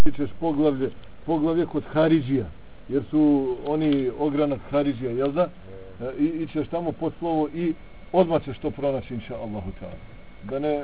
ćeš poglavlje kod Haridžija, jer su oni ogranak Haridžija, jel da? I ćeš tamo pod slovo i odmah ćeš to pronaći, inša Allahu ta'ala.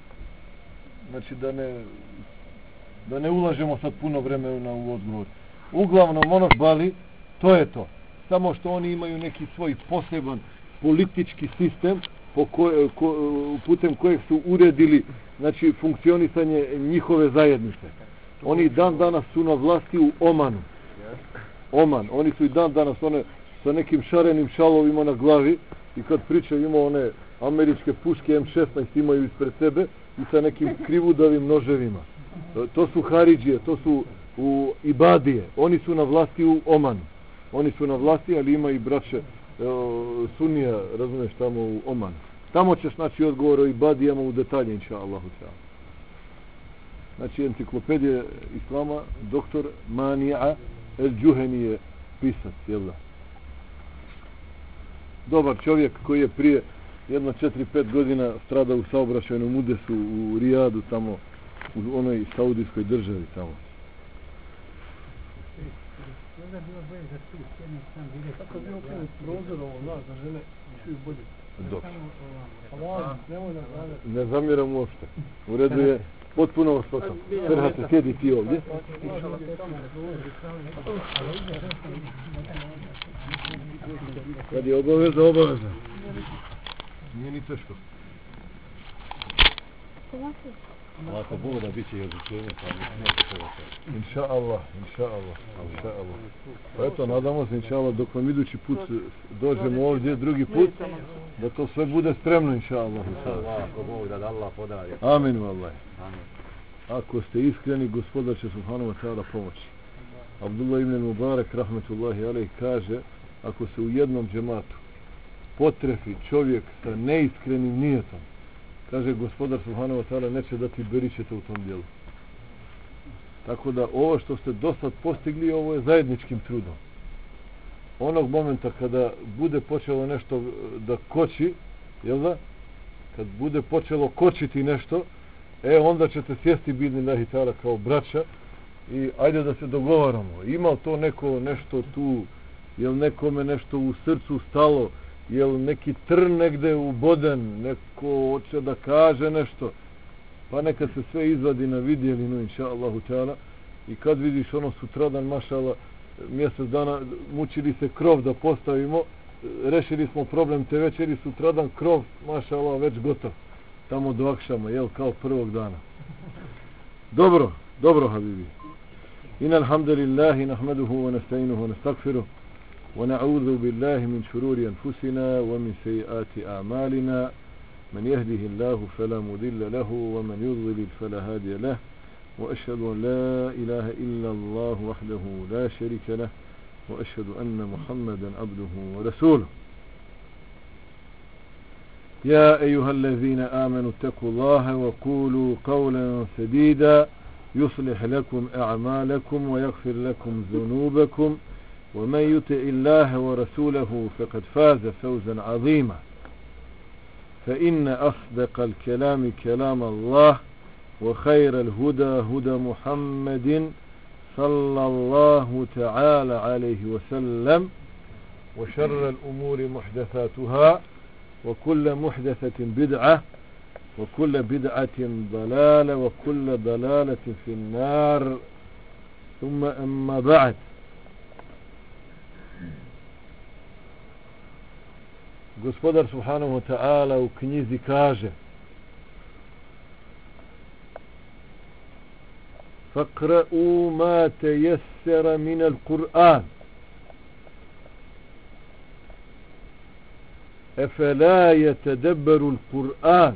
Da ne ulažemo sad puno vremena u odgovor. Uglavnom ono bali, to je to. Samo što oni imaju neki svoj poseban politički sistem putem kojeg su uredili, znači, funkcionisanje njihove zajednice. Oni dan danas su na vlasti u Omanu. Oman, oni su i dan danas one sa nekim šarenim šalovima na glavi i kad pričaju ima one američke puške M16 imaju ispred sebe i sa nekim krivudavim noževima. To su Haridžije, to su u Ibadije. Oni su na vlasti u Omanu. Oni su na vlasti, ali ima i braće Sunija, razumiješ, tamo u Omanu. Tamo ćeš naći odgovor o Ibadijama u detalje, inša Allahu ta'ala. Znači, enciklopedija Islama, doktor Manija El-Džuheni je pisac, jel da? Dobar čovjek koji je prije jedno 4-5 godina stradao u saobraćajnom udesu u Rijadu, tamo u onoj saudijskoj državi tamo. Tako bi okrenuti prozor ovo, za žene, čuju bolje. Dobro. Ne ne zamjeram uopšte. U redu je, potpuno vas potam. Ferhate, sjedi ti ovdje. Kad je obaveza. Nije ni teško. Ako Bog da bit će i odučenje, pa neće toga. Inša Allah. Pa eto, nadamo se, inša Allah, dok vam idući put dođemo ovdje, drugi put, da to sve bude spremno, inša Allah. Ako Bog da Allah podari. Amin, vallahi. Ako ste iskreni, gospodar će subhanahu wa ta'ala pomoći. Abdullah ibn Mubarak, rahmetullahi alejhi, kaže, ako se u jednom džematu potrefi čovjek sa neiskrenim nijetom, kaže gospodar subhanahu wa ta'ala neće dati beričeta u tom dijelu. Tako da ovo što ste dosad postigli, ovo je zajedničkim trudom. Onog momenta kada bude počelo nešto da koči, jel da? Kad bude počelo kočiti nešto, onda ćete sjesti bi'idhnillahi ta'ala kao braća i ajde da se dogovaramo. Ima to neko nešto tu, jel nekome nešto u srcu stalo, jel neki trn negde uboden, neko hoće da kaže nešto, pa neka se sve izvadi na vidjelinu, inša Allahu ta'ala, i kad vidiš ono sutradan, mašala, mjesec dana mučili se krov da postavimo, rešili smo problem te večeri, sutradan krov, mašala, već gotov, tamo do akšama, jel, kao prvog dana. Dobro, habibi. Inna alhamdulillahi nahmaduhu wa nasta'inuhu wa nastagfiruh ونعوذ بالله من شرور أنفسنا ومن سيئات أعمالنا من يهده الله فلا مضل له ومن يضلل فلا هادي له وأشهد أن لا إله إلا الله وحده لا شريك له وأشهد أن محمدا عبده ورسوله يا أيها الذين آمنوا اتقوا الله وقولوا قولا سديدا يصلح لكم أعمالكم ويغفر لكم ذنوبكم ومن يطع الله ورسوله فقد فاز فوزا عظيما فإن أصدق الكلام كلام الله وخير الهدى هدى محمد صلى الله تعالى عليه وسلم وشر الأمور محدثاتها وكل محدثة بدعة وكل بدعة ضلالة وكل ضلالة في النار ثم أما بعد. Gospodar subhanahu wa ta'ala u knjizi kaže: Faqra'u ma tayassara min al-Qur'an afala yatadabbaru al-Qur'an.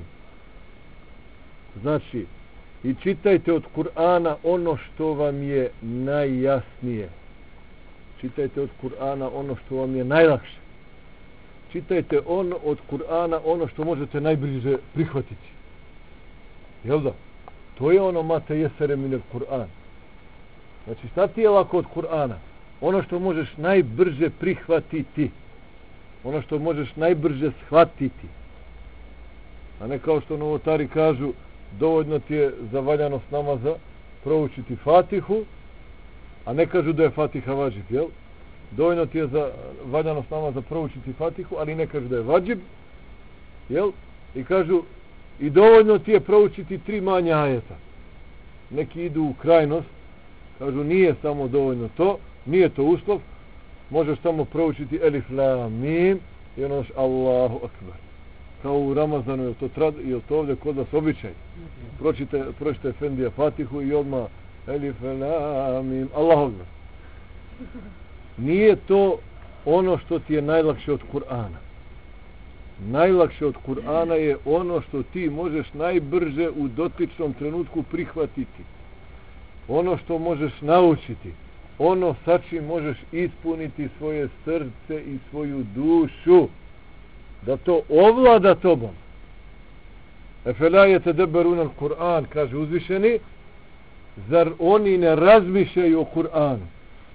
Znači, i čitajte od Kur'ana ono što vam je najjasnije. Čitajte od Kur'ana ono što vam je najlakše. Čitajte od Kur'ana ono što možete najbliže prihvatiti. Jel da? To je ono mate jesere minel Kur'an. Znači, šta ti je lako od Kur'ana? Ono što možeš najbrže prihvatiti. Ono što možeš najbrže shvatiti. A ne kao što novotari kažu, dovoljno ti je za valjanost namaza proučiti Fatihu, a ne kažu da je Fatiha vađib, jel? Dovoljno ti je za valjanost namaza proučiti Fatihu, ali ne kažu da je vađib, jel? I kažu, i dovoljno ti je proučiti 3 manja ajeta. Neki idu u krajnost, kažu nije samo dovoljno to, nije to uslov, možeš samo proučiti Elif, Lam, Mim i ono Allahu Akbar. Kao u Ramazanu, je to ovdje kod vas običaj? Pročite Efendija Fatihu i odmah Elif, Lam, Mim, Allahu Akbar. Nije to ono što ti je najlakše od Kur'ana. Najlakše od Kur'ana je ono što ti možeš najbrže u dotičnom trenutku prihvatiti. Ono što možeš naučiti. Ono sa čim možeš ispuniti svoje srce i svoju dušu. Da to ovlada tobom. Efela yetedebberuna al-Kur'an, kaže uzvišeni, zar oni ne razmišljaju o Kur'anu?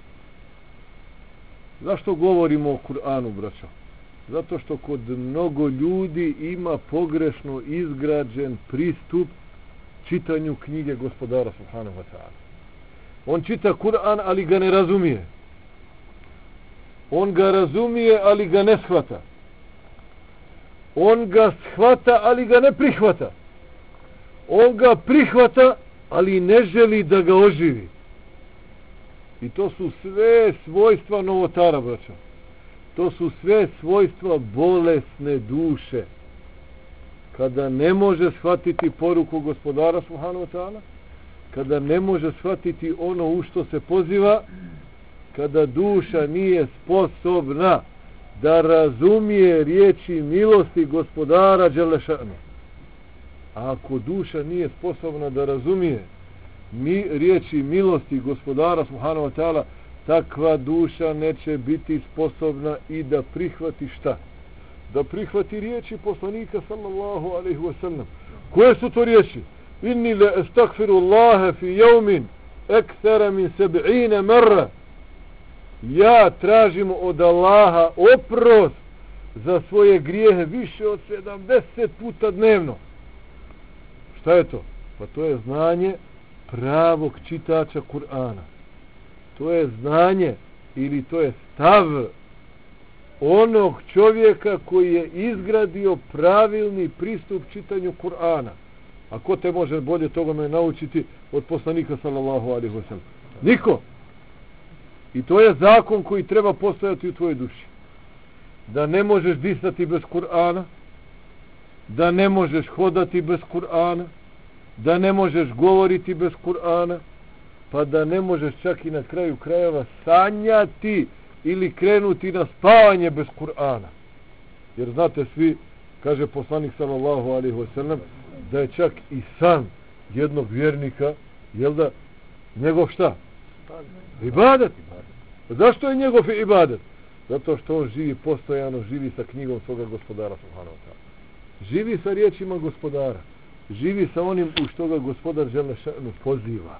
Zašto govorimo o Kur'anu, braćo? Zato što kod mnogo ljudi ima pogrešno izgrađen pristup čitanju knjige Gospodara subhanahu wa ta'ala. On čita Kur'an, ali ga ne razumije. On ga razumije, ali ga ne shvata. On ga shvata, ali ga ne prihvata. On ga prihvata, ali ne želi da ga oživi. I to su sve svojstva novotara, braćo. To su sve svojstva bolesne duše. Kada ne može shvatiti poruku Gospodara subhanahu wa ta'ala, kada ne može shvatiti ono u što se poziva, kada duša nije sposobna da razumije riječi milosti Gospodara Đelešanu. A ako duša nije sposobna da razumije riječi milosti Gospodara subhanahu wa ta'ala, takva duša neće biti sposobna i da prihvati šta? Da prihvati riječi poslanika sallallahu alaihi wa sallam. Koje su to riječi? Inni la astakfiru Allahe fi jevmin ekthera min 70 marra. Ja tražim od Allaha oprost za svoje grijehe više od 70 puta dnevno. Šta je to? Pa to je znanje pravog čitača Kur'ana. To je znanje ili to je stav onog čovjeka koji je izgradio pravilni pristup čitanju Kur'ana. A ko te može bolje toga naučiti od poslanika sallallahu alejhi ve sellem? Niko. I to je zakon koji treba postojati u tvojoj duši. Da ne možeš disati bez Kur'ana, da ne možeš hodati bez Kur'ana, da ne možeš govoriti bez Kur'ana, pa da ne možeš čak i na kraju krajeva sanjati ili krenuti na spavanje bez Kur'ana. Jer znate svi, kaže poslanik sallallahu alejhi ve sellem, da je čak i san jednog vjernika, jel da, njegov šta? Ibadet. Zašto je njegov ibadet? Zato što on živi postojano, živi sa knjigom svoga Gospodara subhanahu wa ta'ala. Živi sa riječima Gospodara. Živi sa onim u što ga Gospodar Đelešanu poziva.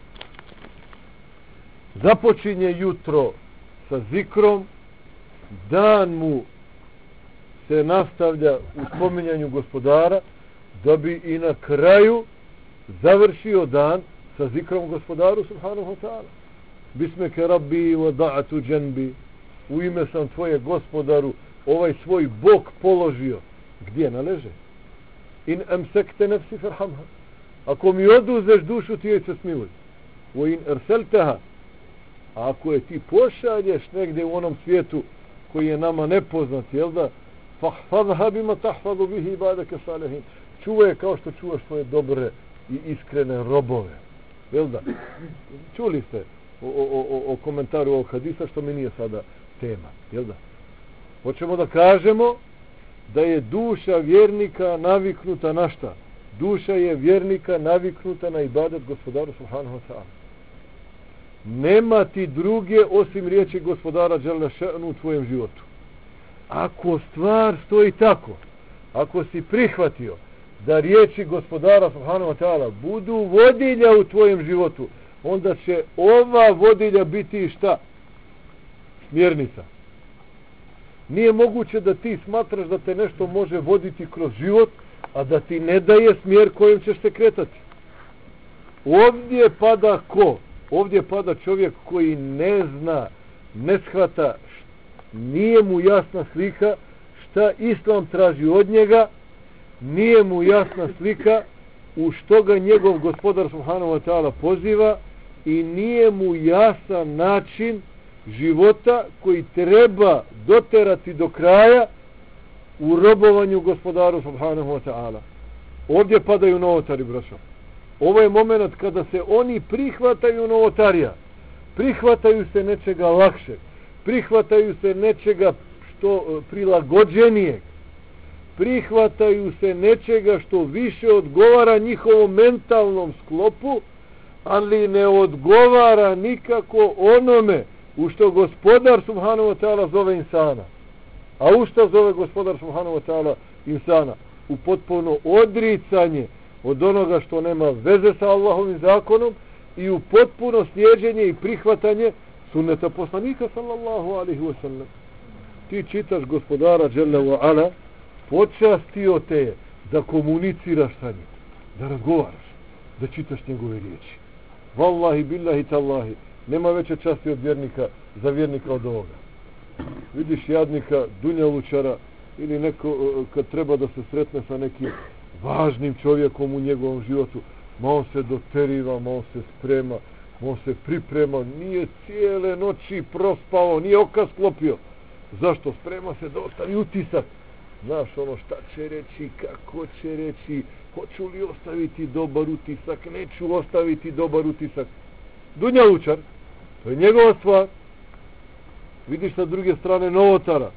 Započinje jutro sa zikrom, dan mu se nastavlja u spominjanju Gospodara, da bi i na kraju završio dan sa zikrom Gospodaru subhanahu wa ta'ala. Bismeke rabbi wa da'atu dženbi, u ime sam tvoje Gospodaru ovaj svoj bok položio. Gdje naleže? In amsekte nefsi farhamha, ako mi oduzeš dušu ti joj se smiluj. Wa in arselteha, a ako je ti pošalješ negdje u onom svijetu koji je nama nepoznat, jel da, fahfadha bima tahfadu bihi ibadake salihin, čuvaj kao što čuvaš svoje dobre i iskrene robove, jel da? Čuli ste o komentaru ovog hadisa, što mi nije sada tema, jel da? Hoćemo da kažemo da je duša vjernika naviknuta na šta? Duša je vjernika naviknuta na ibadet Gospodaru subhanahu wa ta'ala. Nema ti druge osim riječi Gospodara Đelešanu u tvojem životu. Ako stvar stoji tako, ako si prihvatio da riječi Gospodara subhanahu wa ta'ala budu vodilja u tvojem životu, onda će ova vodilja biti šta? Smjernica. Nije moguće da ti smatraš da te nešto može voditi kroz život, a da ti ne daje smjer kojim ćeš se kretati. Ovdje pada ko? Ovdje pada čovjek koji ne zna, ne shvata, nije mu jasna slika šta Islam traži od njega, nije mu jasna slika u što ga njegov gospodar subhanahu wa ta'ala poziva i nije mu jasan način života koji treba doterati do kraja u robovanju gospodaru subhanahu wa ta'ala. Ovdje padaju novotari, braćo. Ovo je moment kada se oni prihvataju novotarija, prihvataju se nečega lakšeg, prihvataju se nečega što prilagođenijeg, prihvataju se nečega što više odgovara njihovom mentalnom sklopu, ali ne odgovara nikako onome u što gospodar subhanahu wa ta'ala zove insana. A u što zove gospodar subhanahu wa ta'ala insana? U potpuno odricanje od onoga što nema veze sa Allahovim zakonom i u potpuno slijeđenje i prihvatanje sunneta poslanika sallallahu alaihi wa sallam. Ti čitaš gospodara dželle ve ala, počastio te je da komuniciraš sa njim, da razgovaraš, da čitaš njegove riječi. Wallahi billahi tallahi, nema veće časti od vjernika, za vjernika od ovoga. Vidiš jadnika, dunjalučara ili neko kad treba da se sretne sa nekim važnim čovjekom u njegovom životu, ma on se doteriva, ma on se sprema, ma on se priprema, nije cijele noći prospao, nije oka sklopio. Zašto? Sprema se da ostavi utisak. Znaš ono šta će reći, kako će reći, hoću li ostaviti dobar utisak, neću ostaviti dobar utisak. Dunjalučar, to je njegova stvar. Vidiš sa druge strane novotara,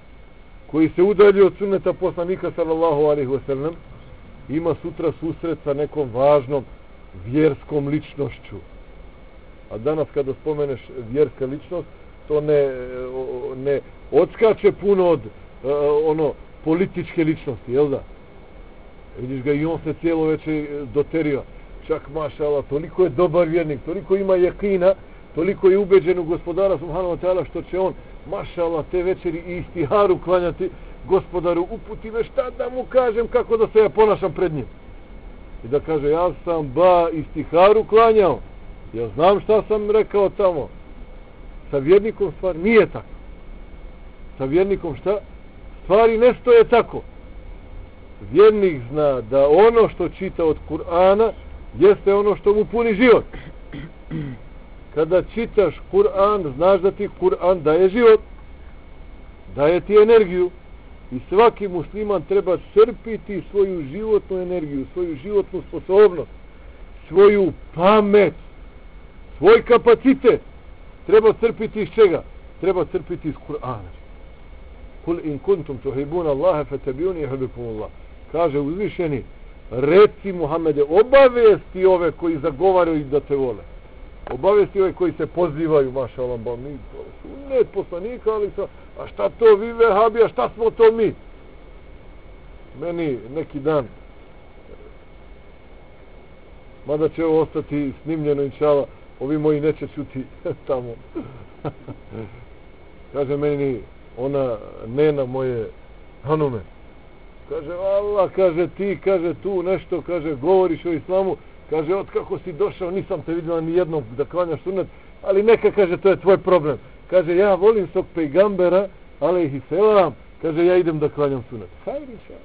koji se udalji od sunneta poslanika sallallahu alaihi wa sallam, ima sutra susret sa nekom važnom vjerskom ličnošću. A danas kada spomeneš vjerska ličnost, to ne odskače puno od političke ličnosti, jel da? Vidiš ga i on se cijelo večer doteriva. Čak mašala, toliko je dobar vjernik, toliko ima jakina, toliko je ubeđen u gospodara subhanahu wa ta'ala što će on, mašala, te večeri i istiharu klanjati. Gospodaru, uputi me šta da mu kažem kako da se ja ponašam pred njim. I da kaže, ja sam istiharu klanjao, ja znam šta sam rekao tamo. Sa vjernikom stvar nije tako. Sa vjernikom šta? Stvari ne stoje tako. Vjernik zna da ono što čita od Kur'ana jeste ono što mu puni život. Kada čitaš Kur'an, znaš da ti Kur'an daje život, daje ti energiju i svaki musliman treba crpiti svoju životnu energiju, svoju životnu sposobnost, svoju pamet, svoj kapacitet. Treba crpiti iz čega? Treba crpiti iz Kur'ana. Kul in kuntum tuhibuna Allaha fattabi'uni yuhibbukumullah. Kaže uzvišeni, reci Muhammede, obavijesti ove koji zagovaraju da te vole. Obavijesti ove koji se pozivaju, mašallah, mi sunnet poslanika, ali a šta to vi vehabi, a šta smo to mi? Meni neki dan, mada će ovo ostati snimljeno, inšala, ovi moji neće čuti tamo. Kaže meni ona nena moje hanume, kaže Allah, kaže ti, kaže tu nešto, kaže govoriš o islamu, kaže od kako si došao nisam te vidjela ni jednog da klanjaš sunnet, ali neka, kaže, to je tvoj problem. Kaže ja volim svog pejgambera alejhi selam, kaže ja idem da klanjam sunnet. Hajde inšallah.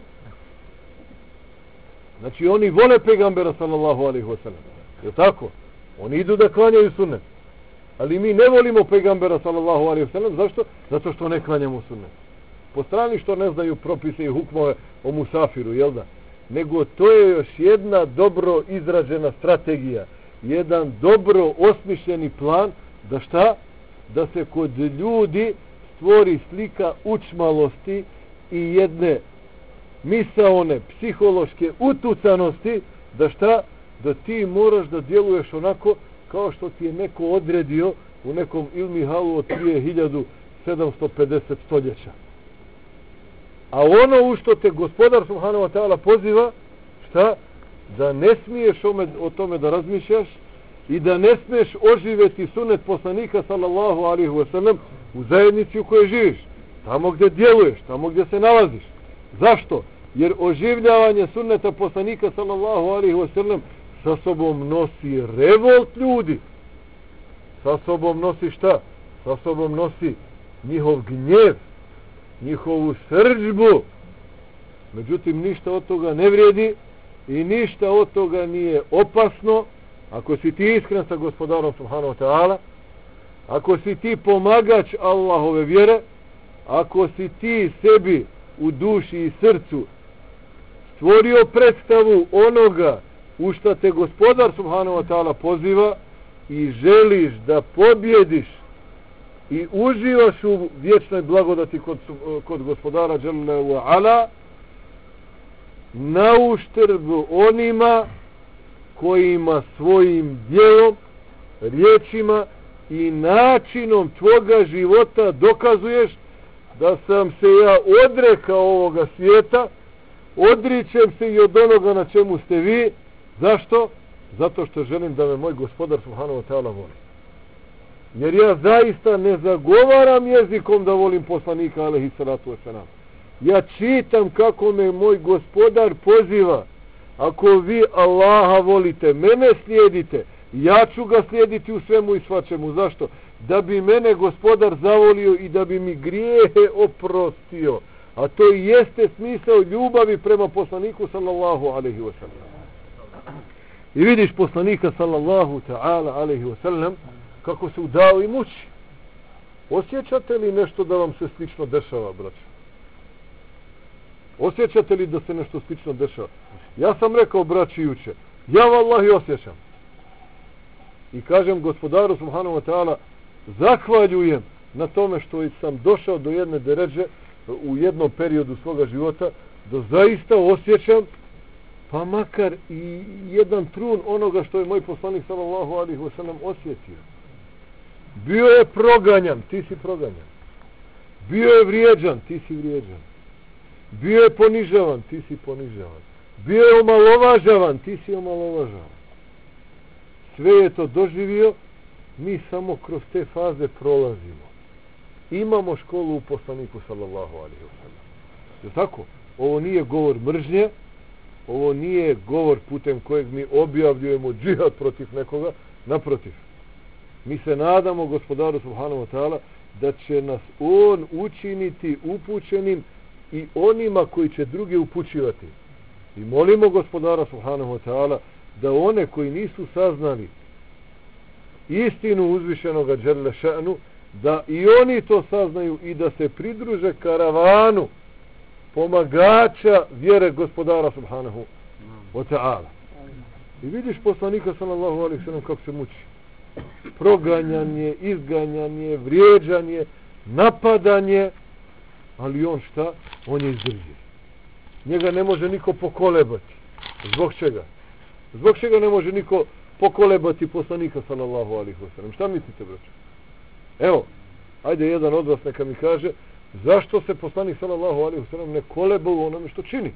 Znači oni vole pejgambera sallallahu alejhi ve sellem. Je tako? Oni idu da klanjaju sunnet. Ali mi ne volimo pejgambera sallallahu alejhi ve sellem, zašto? Zato što ne klanjamo sunnet. Po strani što ne znaju propise i hukmove o musafiru, jel da? Nego to je još jedna dobro izrađena strategija, jedan dobro osmišljeni plan da šta? Da se kod ljudi stvori slika učmalosti i jedne misaone psihološke utucanosti, da šta? Da ti moraš da djeluješ onako kao što ti je neko odredio u nekom ilmi halu od prije 1750 stoljeća. A ono u što te gospodar subhanahu wa ta'ala poziva, šta? Da ne smiješ o tome da razmišljaš i da ne smiješ oživjeti sunnet poslanika sallallahu alaihi wa sallam u zajednici u kojoj živiš, tamo gdje djeluješ, tamo gdje se nalaziš. Zašto? Jer oživljavanje sunneta poslanika sallallahu alaihi wa sallam sa sobom nosi revolt ljudi. Sa sobom nosi šta? Sa sobom nosi njihov gnjev, njihovu srdžbu. Međutim, ništa od toga ne vrijedi i ništa od toga nije opasno ako si ti iskren sa gospodarom subhanahu wa ta'ala, ako si ti pomagač Allahove vjere, ako si ti sebi u duši i srcu stvorio predstavu onoga u šta te gospodar subhanahu wa ta'ala poziva i želiš da pobjediš i uživaš u vječnoj blagodati kod gospodara Jalla wa Ala, na uštrb onima kojima svojim djelom, riječima i načinom tvoga života dokazuješ da sam se ja odrekao ovoga svijeta, odričem se i od onoga na čemu ste vi. Zašto? Zato što želim da me moj gospodar subhanahu wa ta'ala voli. Jer ja zaista ne zagovaram jezikom da volim poslanika alejhi salatu vesselam. Ja čitam kako me moj gospodar poziva. Ako vi Allaha volite, mene slijedite, ja ću ga slijediti u svemu i svačemu. Zašto? Da bi mene gospodar zavolio i da bi mi grijehe oprostio. A to i jeste smisao ljubavi prema poslaniku sallallahu alejhi ve sellem. I vidiš poslanika sallallahu ta'ala alejhi ve sellem kako se udao i muči. Osjećate li nešto da vam se slično dešava, braćo? Osjećate li da se nešto slično dešava? Ja sam rekao braći juče, ja vallahi osjećam. I kažem gospodaru subhanahu wa ta'ala, zahvaljujem na tome što sam došao do jedne deređe u jednom periodu svoga života, da zaista osjećam pa makar i jedan trun onoga što je moj poslanik sallallahu alejhi ve sellem osjetio. Bio je proganjan, ti si proganjan. Bio je vrijeđan, ti si vrijeđan. Bio je ponižavan, ti si ponižavan. Bio je omalovažavan, ti si omalovažavan. Sve je to doživio, mi samo kroz te faze prolazimo. Imamo školu u poslaniku sallallahu alejhi ve sellem. Je tako? Ovo nije govor mržnje, ovo nije govor putem kojeg mi objavljujemo džihad protiv nekoga, naprotiv. Mi se nadamo gospodaru subhanahu wa ta'ala da će nas on učiniti upućenim i onima koji će druge upućivati. I molimo gospodara subhanahu wa ta'ala da one koji nisu saznali istinu uzvišenoga dželle še'nu, da i oni to saznaju i da se pridruže karavanu pomagača vjere gospodara subhanahu wa ta'ala. I vidiš poslanika sallallahu alejhi ve sellem kako se muči. Proganjanje, izganjanje, vrijeđanje, napadanje, ali on šta? On je izdržio. Njega ne može niko pokolebati. Zbog čega? Zbog čega ne može niko pokolebati poslanika sallallahu alejhi ve sellem? Šta mislite, braćo? Evo, ajde jedan od vas neka mi kaže zašto se poslanik sallallahu alejhi ve sellem ne koleba u onome što čini?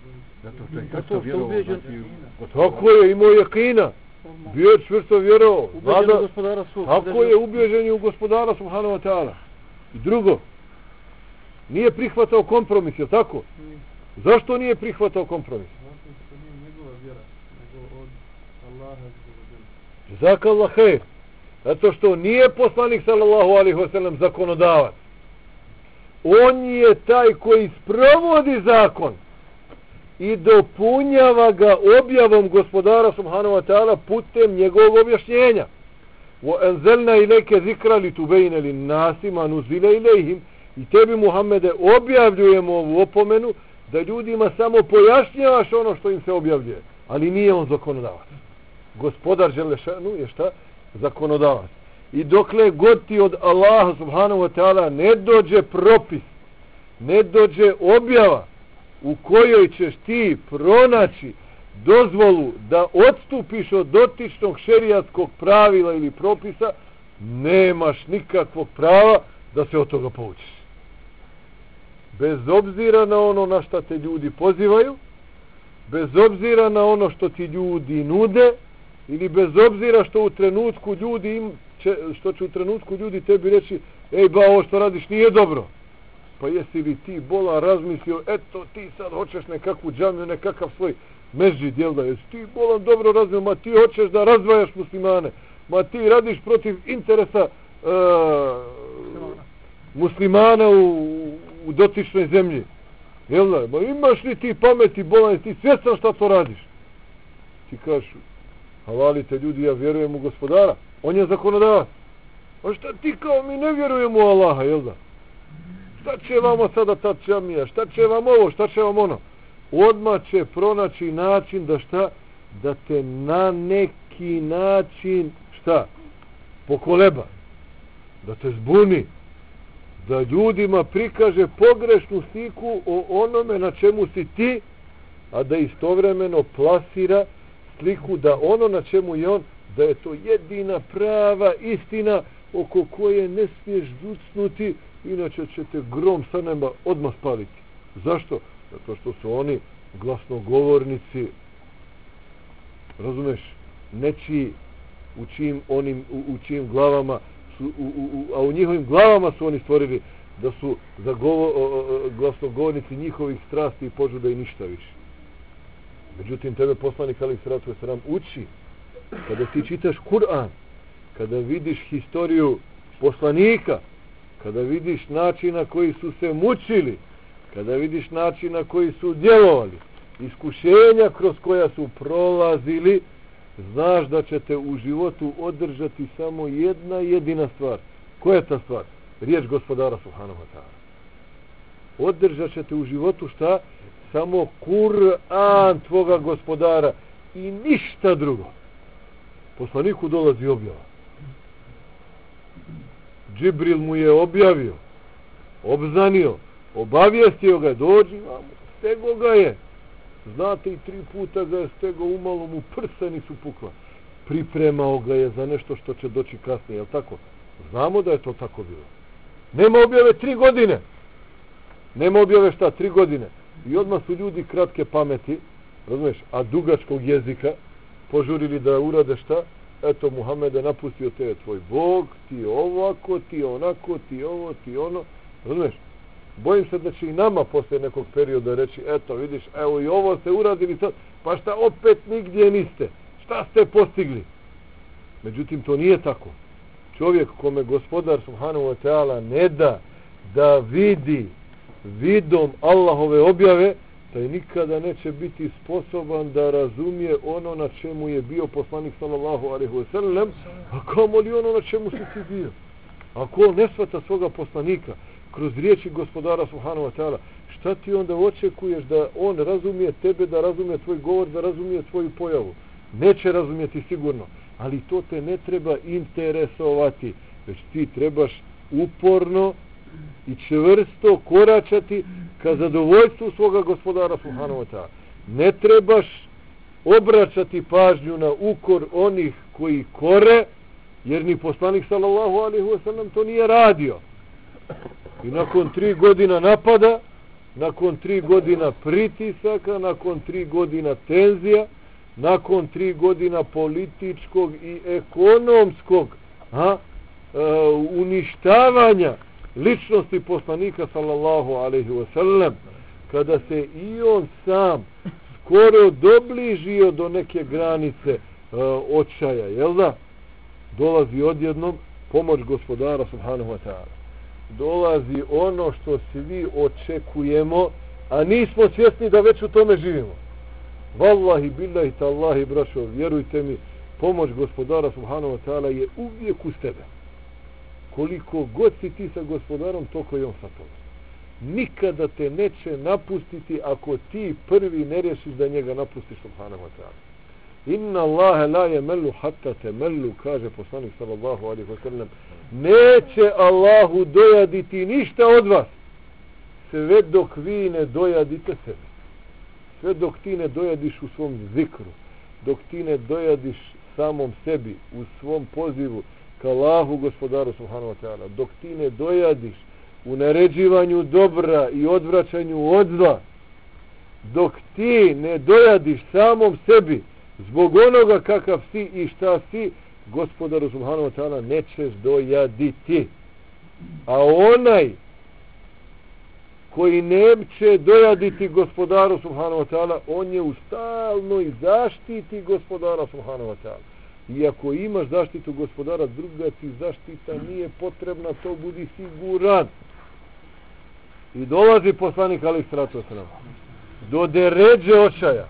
Zato što ubeđen. Tako je, imao jakina. Bio je čvrsto vjerovao. Ubeđen u gospodara svog. Tako je, ubeđen u gospodara subhanahu wa ta'ala. I drugo, nije prihvatao kompromis, je tako? Zašto nije prihvatao kompromis? Zato što nije njegova vjera, nego od Allaha. Jazakallah hejr. Zato što nije poslanik sallallahu alejhi ve sellem zakonodavac. On je taj koji sprovodi zakon i dopunjava ga objavom gospodara subhanahu wa ta'ala putem njegovog objašnjenja. وَأَنْزَلْنَا إِلَيْكَ ذِكْرَ لِتُبَيْنَ لِلنَّاسِ مَا نُزِّلَ إِلَيْهِمْ. I tebi, Muhammede, objavljujemo ovu opomenu da ljudima samo pojašnjavaš ono što im se objavljuje, ali nije on zakonodavac. Gospodar dželle še'nu je šta? Zakonodavac. I dokle god ti od Allaha subhanahu wa ta'ala ne dođe propis, ne dođe objava u kojoj ćeš ti pronaći dozvolu da odstupiš od dotičnog šerijatskog pravila ili propisa, nemaš nikakvog prava da se od toga poučiš. Bez obzira na ono na šta te ljudi pozivaju, bez obzira na ono što ti ljudi nude, ili bez obzira što u trenutku ljudi što će u trenutku ljudi tebi reći, ej ba, ovo što radiš nije dobro. Pa jesi li ti bola razmislio, eto ti sad hoćeš nekakvu džamiju, nekakav svoj Mežđid, jel da, jesi ti bolan dobro razumio, ma ti hoćeš da razdvajaš muslimane, ma ti radiš protiv interesa muslimana u dotičnoj zemlji, jel da, ma imaš li ti pameti bolan, ti svjestan šta to radiš? Ti kažeš, havalite ljudi, ja vjerujem u gospodara, on je zakonodavac. A šta ti kao mi ne vjerujemo u Allaha, jel da? Šta će vama sada ta džamija, šta će vam ovo, šta će vam ono? Odmah će pronaći način da šta? Da te na neki način, šta? Pokoleba. Da te zbuni. Da ljudima prikaže pogrešnu sliku o onome na čemu si ti, a da istovremeno plasira sliku da ono na čemu je on, da je to jedina prava istina oko koje ne smiješ zucnuti, inače će te grom sa neba odmah spaliti. Zašto? Zato što su oni glasnogovornici, razumeš, nečiji u čijim glavama su, a u njihovim glavama su oni stvorili da su glasnogovornici njihovih strasti i požuda i ništa više. Međutim, tebe poslanik alejhi selatu vesselam uči, kada ti čitaš Kur'an, kada vidiš historiju poslanika, kada vidiš načina koji su se mučili, kada vidiš načina koji su djelovali, iskušenja kroz koja su prolazili, znaš da će te u životu održati samo jedna jedina stvar. Koja je ta stvar? Riječ gospodara subhanahu wa ta'ala. Održat će te u životu šta? Samo Kur'an tvoga gospodara i ništa drugo. Poslaniku dolazi objava. Džibril mu je objavio, obznanio, obavijestio ga, dođi vam, stego ga je. Znate, i 3 puta ga je stego, umalo mu prsenicu pukla. Pripremao ga je za nešto što će doći kasnije, jel tako? Znamo da je to tako bilo. Nema objave 3 godine. Nema objave šta? 3 godine. I odmah su ljudi kratke pameti, razumiješ, a dugačkog jezika, požurili da urade šta? Eto, Muhammede, napustio te tvoj Bog, ti ovako, ti onako, ti ovo, ti ono, razumiješ? Bojim se da će i nama poslije nekog perioda reći, eto, vidiš, evo i ovo ste uradili sad, pa šta opet nigdje niste? Šta ste postigli? Međutim, to nije tako. Čovjek kome gospodar subhanahu wa ta'ala ne da vidi vidom Allahove objave, taj nikada neće biti sposoban da razumije ono na čemu je bio poslanik sallallahu alejhi ve sellem, a kamoli ono na čemu si ti bio. Ako on ne shvata svoga poslanika kroz riječi gospodara subhanahu wa ta'ala, šta ti onda očekuješ da on razumije tebe, da razumije tvoj govor, da razumije tvoju pojavu? Neće razumjeti sigurno, ali to te ne treba interesovati, već ti trebaš uporno i čvrsto koračati ka zadovoljstvu svoga gospodara subhanahu wa ta'ala. Ne trebaš obraćati pažnju na ukor onih koji kore, jer ni poslanik sallallahu alejhi ve sellem to nije radio. I nakon 3 godina napada, nakon 3 godina pritisaka, nakon 3 godina tenzija, nakon 3 godina političkog i ekonomskog uništavanja ličnosti poslanika sallallahu alejhi ve sellem, kada se i on sam skoro dobližio do neke granice očaja, jel da? Dolazi odjednom pomoć gospodara subhanahu wa ta'ala. Dolazi ono što svi očekujemo, a nismo svjesni da već u tome živimo. Wallahi billahi tallahi, braćo, vjerujte mi, pomoć gospodara subhanahu wa ta'ala je uvijek uz tebe. Koliko god si ti sa gospodarom, toliko je on sa tobom. Nikada te neće napustiti ako ti prvi ne rešiš da njega napustiš subhanahu wa ta'ala. Inna Allahe la yemellu hatta temellu, kaže poslanik sallallahu alejhi ve sellem, neće Allahu dojaditi ništa od vas sve dok vi ne dojadite sebe. Sve dok ti ne dojadiš u svom zikru, dok ti ne dojadiš samom sebi u svom pozivu ka Allahu gospodaru subhanahu wa ta'ala, dok ti ne dojadiš u naređivanju dobra i odvraćanju od zla, dok ti ne dojadiš samom sebi zbog onoga kakav si i šta si, gospodaru subhanahu wa ta'ala nećeš dojaditi. A onaj koji neće dojaditi gospodaru subhanahu wa ta'ala, on je u stalnoj zaštiti gospodara subhanahu wa ta'ala. I ako imaš zaštitu gospodara, druga ti zaštita nije potrebna, to budi siguran. I dolazi poslanik alejhi salatu vesselam do deređe očaja,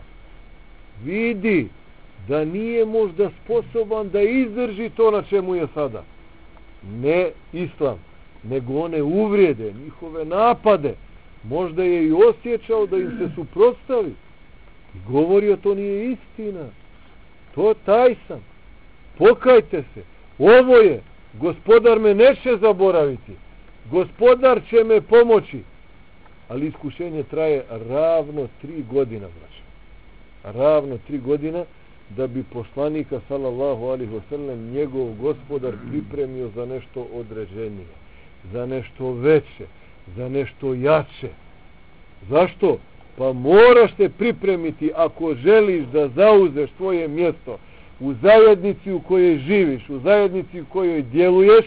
vidi da nije možda sposoban da izdrži to na čemu je sada. Ne islam, nego one uvrede, njihove napade. Možda je i osjećao da im se suprotstavi. I govorio, to nije istina. To taj sam. Pokajte se. Ovo je. Gospodar me neće zaboraviti. Gospodar će me pomoći. Ali iskušenje traje ravno 3 godina, braćo. Ravno 3 godina da bi poslanika sallallahu alejhi ve sellem njegov gospodar pripremio za nešto određenije, za nešto veće, za nešto jače. Zašto? Pa moraš se pripremiti ako želiš da zauzeš svoje mjesto u zajednici u kojoj živiš, u zajednici u kojoj djeluješ.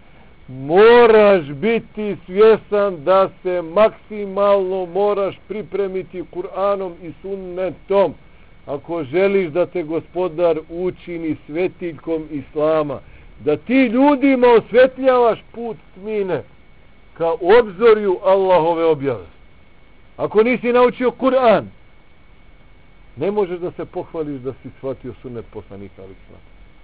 Moraš biti svjestan da se maksimalno moraš pripremiti Kur'anom i sunnetom ako želiš da te gospodar učini svetiljkom Islama, da ti ljudima osvetljavaš put tmine ka obzorju Allahove objave. Ako nisi naučio Kur'an, ne možeš da se pohvališ da si shvatio sunnet poslanika alejhi selam.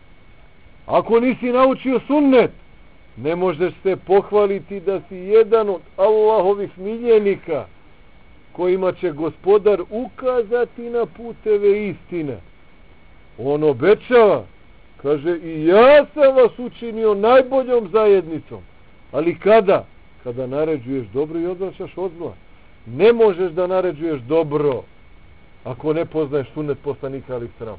Ako nisi naučio sunnet, ne možeš se pohvaliti da si jedan od Allahovih miljenika kojima će gospodar ukazati na puteve istine. On obećava, kaže, i ja sam vas učinio najboljom zajednicom. Ali kada? Kada naređuješ dobro i odvraćaš od zla. Ne možeš da naređuješ dobro ako ne poznaješ sunnet poslanika alejhi selam.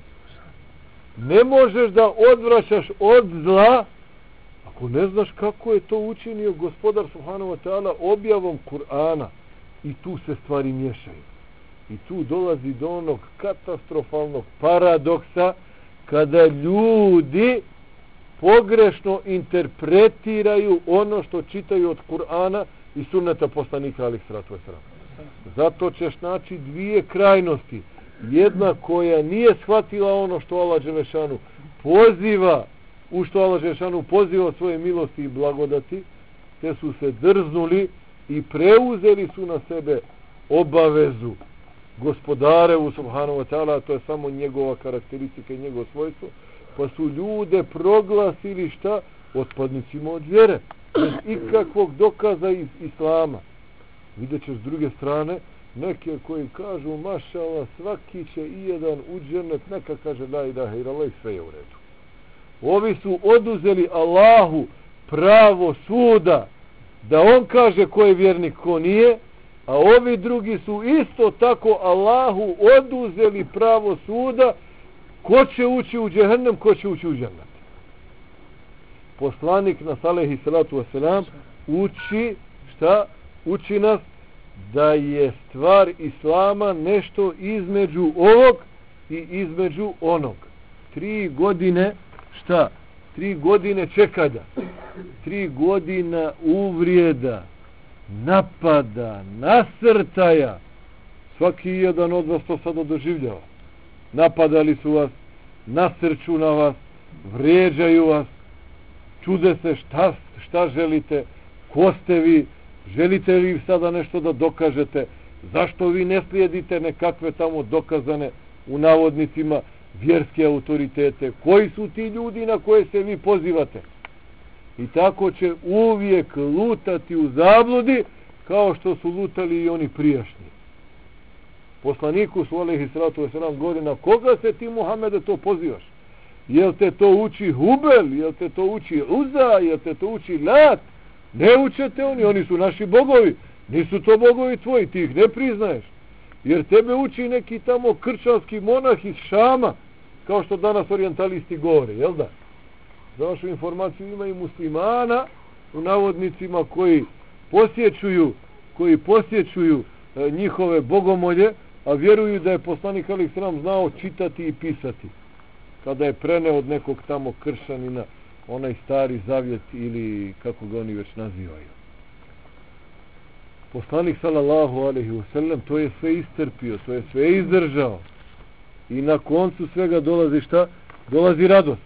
Ne možeš da odvraćaš od zla ako ne znaš kako je to učinio gospodar subhanahu wa ta'ala objavom Kur'ana. I tu se stvari miješaju. I tu dolazi do onog katastrofalnog paradoksa kada ljudi pogrešno interpretiraju ono što čitaju od Kur'ana i sunneta poslanika alejhi salatu vesselam. Zato ćeš naći dvije krajnosti. Jedna koja nije shvatila ono što Allah dželešanu poziva, u što Allah dželešanu poziva svoje milosti i blagodati, te su se drznuli i preuzeli su na sebe obavezu gospodarevu subhanahu wa ta'ala, to je samo njegova karakteristika i njegovo svojstvo, pa su ljude proglasili šta? Otpadnicima od vjere, bez ikakvog dokaza iz islama. Vidjet ćeš s druge strane neke koji kažu mašala, svaki će i jedan u džennet, neka kaže la ilaha illallah i sve je u redu. Ovi su oduzeli Allahu pravo suda da on kaže ko je vjernik, ko nije, a ovi drugi su isto tako Allahu oduzeli pravo suda ko će ući u džehennem, ko će ući u džennet. Poslanik nas alejhi salatu vesselam uči šta? Uči nas da je stvar Islama nešto između ovog i između onog. 3 godine šta? 3 godine čekanja, 3 godina uvrijeda, napada, nasrtaja. Svaki jedan od vas to sada doživljava. Napadali su vas, nasrću na vas, vrijeđaju vas, čude se šta želite, ko ste vi, želite li sada nešto da dokažete, zašto vi ne slijedite nekakve tamo dokazane u navodnicima vjerske autoritete, koji su ti ljudi na koje se vi pozivate. I tako će uvijek lutati u zabludi kao što su lutali i oni prijašnji. Poslaniku su alejhi salatu vesselam govori, na koga se ti Muhammede to pozivaš? Jel te to uči Hubel, jel te to uči Uza, jel te to uči Lat? Ne učete oni su naši bogovi, nisu to bogovi tvoji, ti ih ne priznaješ. Jer tebe uči neki tamo kršćanski monah iz Šama, kao što danas orijentalisti govore, jel da? Za vašu informaciju ima i muslimana u navodnicima koji posjećuju njihove bogomolje, a vjeruju da je poslanik alejhi selam znao čitati i pisati. Kada je preneo od nekog tamo kršćanina onaj stari zavjet ili kako ga oni već nazivaju. poslanik sallallahu alejhi ve sellem to je sve istrpio, to je sve izdržao. I na koncu svega dolazi šta? Dolazi radost.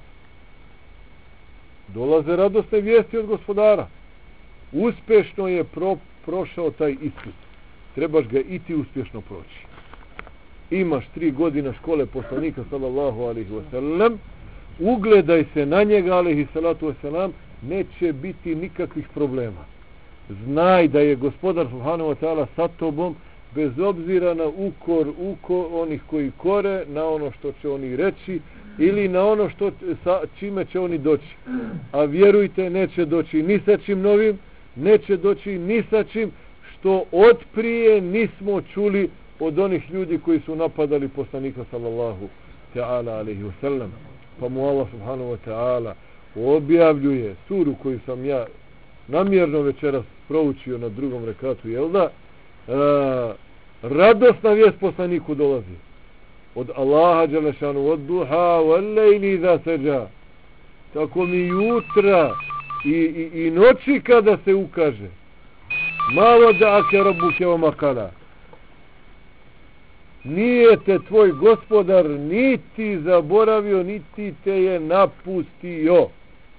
Dolaze radosne vijesti od Gospodara. Uspješno je prošao taj ispit. Trebaš ga i ti uspješno proći. Imaš 3 godine škole poslanika sallallahu alejhi ve sellem, ugledaj se na njega alejhi salatu vesselam, neće biti nikakvih problema. Znaj da je Gospodar subhanahu wa ta'ala sa tobom, bez obzira na ukor onih koji kore, na ono što će oni reći ili na ono što čime će oni doći. A vjerujte, neće doći ni sa čim novim, neće doći ni sa čim što otprije nismo čuli od onih ljudi koji su napadali poslanika sallallahu ta'ala alejhi ve sellem. Pa mu Allah subhanahu wa ta'ala objavljuje suru koju sam ja namjerno večeras proučio na drugom rekatu, jel da? Radosna vijest poslaniku dolazi od Allaha dželle šanu, od duha wal lejli iza seđa, tako mi jutra i noći kada se ukaže, ma wada'aka rabbuka wa ma qala, nije te tvoj gospodar niti zaboravio, niti te je napustio.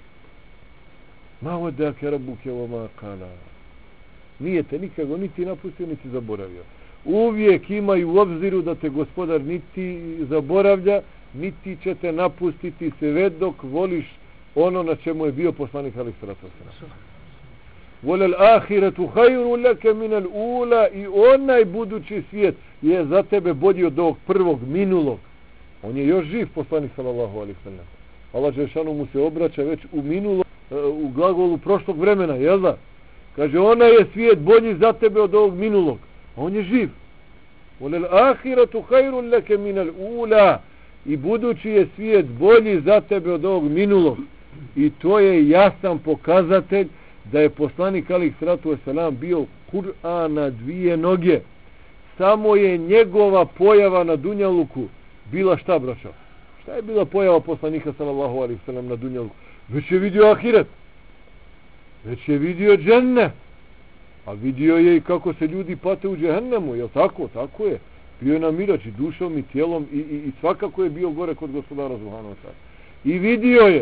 Ma wada'aka rabbuka wa ma qala, nije te nikako niti napustio, niti zaboravio. Uvijek imaju u obziru da te gospodar niti zaboravlja, niti će te napustiti sve dok voliš ono na čemu je bio poslanik alejhi salatu vesselam. Volel ahiretu hajru leke minel ula, i onaj budući svijet je za tebe bolji od ovog prvog, minulog. On je još živ, poslanik sallallahu alejhi ve sellem. Allah dželešanu mu se obraća već u minulom, u glagolu prošlog vremena, jel da? Kaže, onaj je svijet bolji za tebe od ovog minulog. On je živ. Volel ahiretu hajru leke minel ula, i budući je svijet bolji za tebe od ovog minulog. I to je jasan pokazatelj da je poslanik alejhi salatu vesselam bio Kur'an na 2 noge. Samo je njegova pojava na dunjaluku bila šta, braćo? Šta je bila pojava poslanika sallallahu alejhi ve sellem na dunjaluku? Već je vidio ahiret. Već je vidio džennet. A vidio je i kako se ljudi pate u džehennemu, jel tako? Tako je. Bio je na mirači dušom i tijelom i svakako je bio gore kod Gospodara subhanahu wa ta'ala. I vidio je.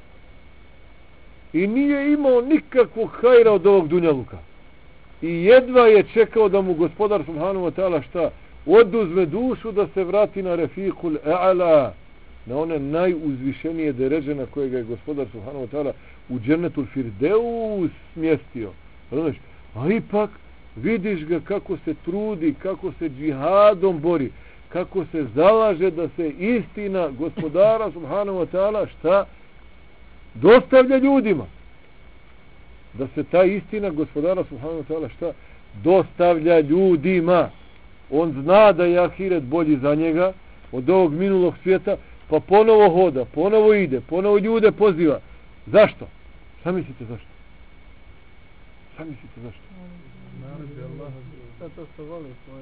I nije imao nikakvog hajra od ovog dunjaluka. I jedva je čekao da mu Gospodar subhanahu wa ta'ala šta? Oduzme dušu da se vrati na refiqul a'la, na one najuzvišenije deređe na kojega je Gospodar subhanahu wa ta'ala u džennetul firdeus smjestio. Znaš, a ipak vidiš ga kako se trudi, kako se džihadom bori, kako se zalaže da se istina Gospodara subhanahu wa ta'ala šta? Dostavlja ljudima. Da se ta istina Gospodara subhanahu wa ta'ala šta? Dostavlja ljudima. On zna da je ahiret bolji za njega od ovog minulog svijeta, pa ponovo hoda, ponovo ide, ponovo ljude poziva. Zašto? Šta mislite zašto? Šta mislite zašto? Zato što voli svoj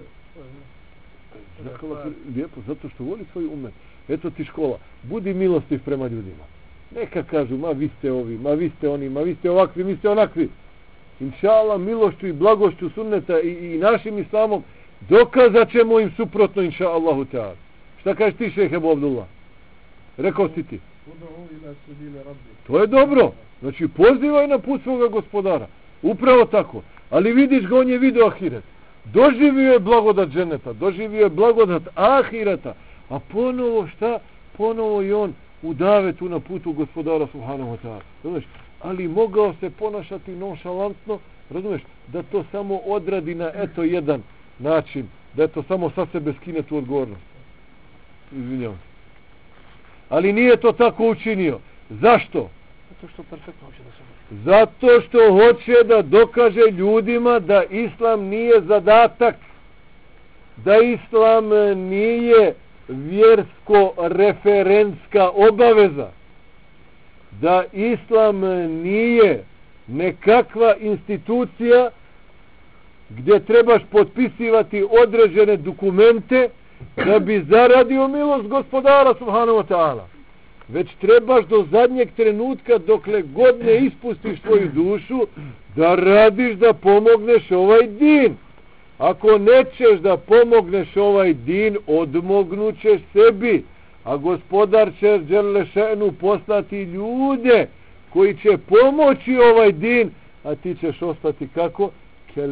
lijepo, zato što voli svoj umet. Eto ti škola. Budi milostiv prema ljudima. Neka kažu, ma vi ste ovi, ma vi ste oni, ma vi ste ovakvi, mi ste onakvi. Inša Allah, milošću i blagošću sunneta i našim islamom dokazat ćemo im suprotno, inša Allahu ta'ala. Šta kažeš ti, šejh Ebu Abdullah? Rekao si ti. To je dobro. Znači, pozivaj na put svoga Gospodara. Upravo tako. Ali vidiš ga, on je vidio ahiret. Doživio je blagodat dženeta, doživio je blagodat ahireta. A ponovo šta? Ponovo i on u davetu na putu Gospodara subhanahu wa ta'ala. Razumeš? Ali mogao se ponašati nonšalantno, razumeš, da to samo odradi na eto jedan način, da je to samo sa sebe skine tu odgovornost. Izvinjavam se. Ali nije to tako učinio. Zašto? Zato što perfektno hoće da se može. Zato što hoće da dokaže ljudima da islam nije zadatak, da islam nije vjersko-referentska obaveza, da islam nije nekakva institucija gdje trebaš potpisivati određene dokumente da bi zaradio milost Gospodara subhanahu wa ta'ala. već trebaš do zadnjeg trenutka, dokle god ne ispustiš svoju dušu, da radiš da pomogneš ovaj din. Ako nećeš da pomogneš ovaj din, odmognućeš sebi, a gospodar će Đelešenu poslati ljude koji će pomoći ovaj din, a ti ćeš ostati kako? Kel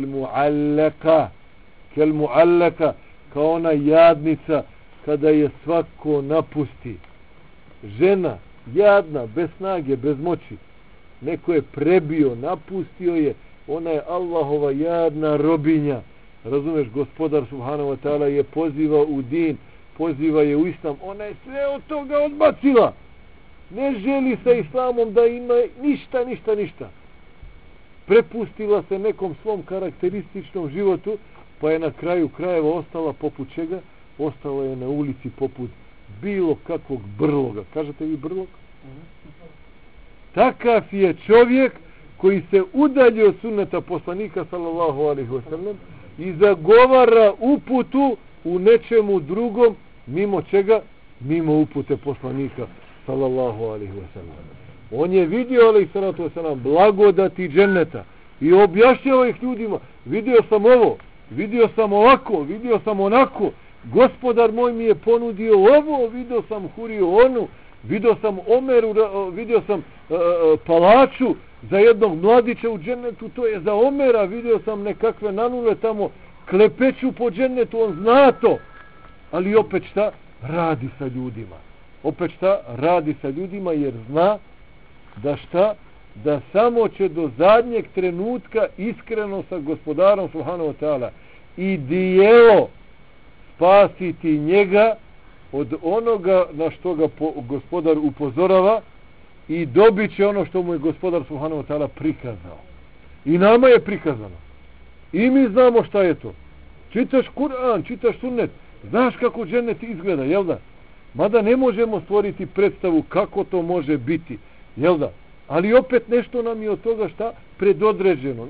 muallaka, kao ona jadnica kada je svako napusti. Žena, jadna, bez snage, bez moći. Neko je prebio, napustio je, ona je Allahova jadna robinja. Razumeš, gospodar subhanahu wa ta'ala je poziva u din, poziva je u islam, ona je sve od toga odbacila. Ne želi sa islamom da ima ništa. Prepustila se nekom svom karakterističnom životu, pa je na kraju krajeva ostala poput čega? Ostala je na ulici poput bilo kakvog brloga. Kažete vi brlog? Takav je čovjek koji se udalji od sunneta poslanika sallallahu alejhi ve sellem i zagovara uputu u nečemu drugom, mimo čega? Mimo upute poslanika sallallahu alejhi ve sellem. On je vidio, alejhi salatu vesselam, blagodati dženneta i objašnjava ih ljudima. Vidio sam ovo, vidio sam ovako, vidio sam onako. Gospodar moj mi je ponudio ovo, vidio sam Huriju onu, vidio sam Omeru, vidio sam palaču za jednog mladića u džennetu, to je za Omera, vidio sam nekakve nanule tamo, klepeću po džennetu, on zna to. Ali opet šta? Radi sa ljudima. Opet šta? Radi sa ljudima jer zna da šta? Da samo će do zadnjeg trenutka iskreno sa gospodarom subhanahu wa ta'ala i dijelo spasiti njega od onoga na što ga gospodar upozorava i dobit će ono što mu je gospodar subhanahu wa ta'ala prikazao. I nama je prikazano. I mi znamo šta je to. Čitaš Kur'an, čitaš sunnet, znaš kako džennet izgleda, jel da? Mada ne možemo stvoriti predstavu kako to može biti, jel da? Ali opet nešto nam je od toga šta predodređeno,